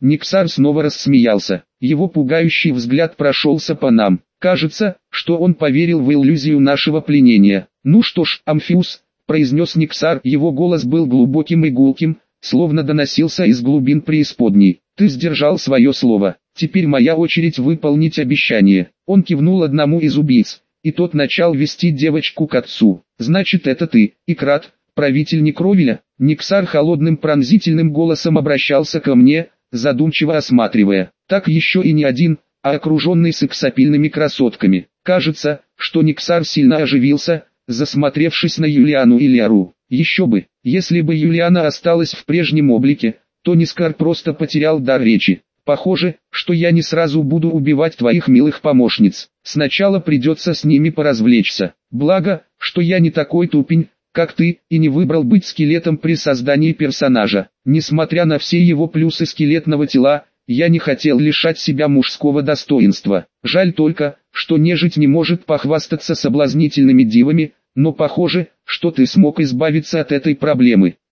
Никсар снова рассмеялся. Его пугающий взгляд прошелся по нам. Кажется, что он поверил в иллюзию нашего пленения. «Ну что ж, Амфиус», — произнес Никсар, его голос был глубоким и гулким, словно доносился из глубин преисподней. «Ты сдержал свое слово. Теперь моя очередь выполнить обещание». Он кивнул одному из убийц, и тот начал вести девочку к отцу. «Значит, это ты, Икрат, правитель Некровиля?» Никсар холодным пронзительным голосом обращался ко мне, задумчиво осматривая. «Так еще и не один, а окруженный сексапильными красотками». Кажется, что Никсар сильно оживился, засмотревшись на Юлиану и Лиару. Еще бы, если бы Юлиана осталась в прежнем облике, то Нискар просто потерял дар речи. «Похоже, что я не сразу буду убивать твоих милых помощниц. Сначала придется с ними поразвлечься. Благо, что я не такой тупень, как ты, и не выбрал быть скелетом при создании персонажа. Несмотря на все его плюсы скелетного тела, я не хотел лишать себя мужского достоинства. Жаль только, что нежить не может похвастаться соблазнительными дивами, но похоже, что ты смог избавиться от этой проблемы.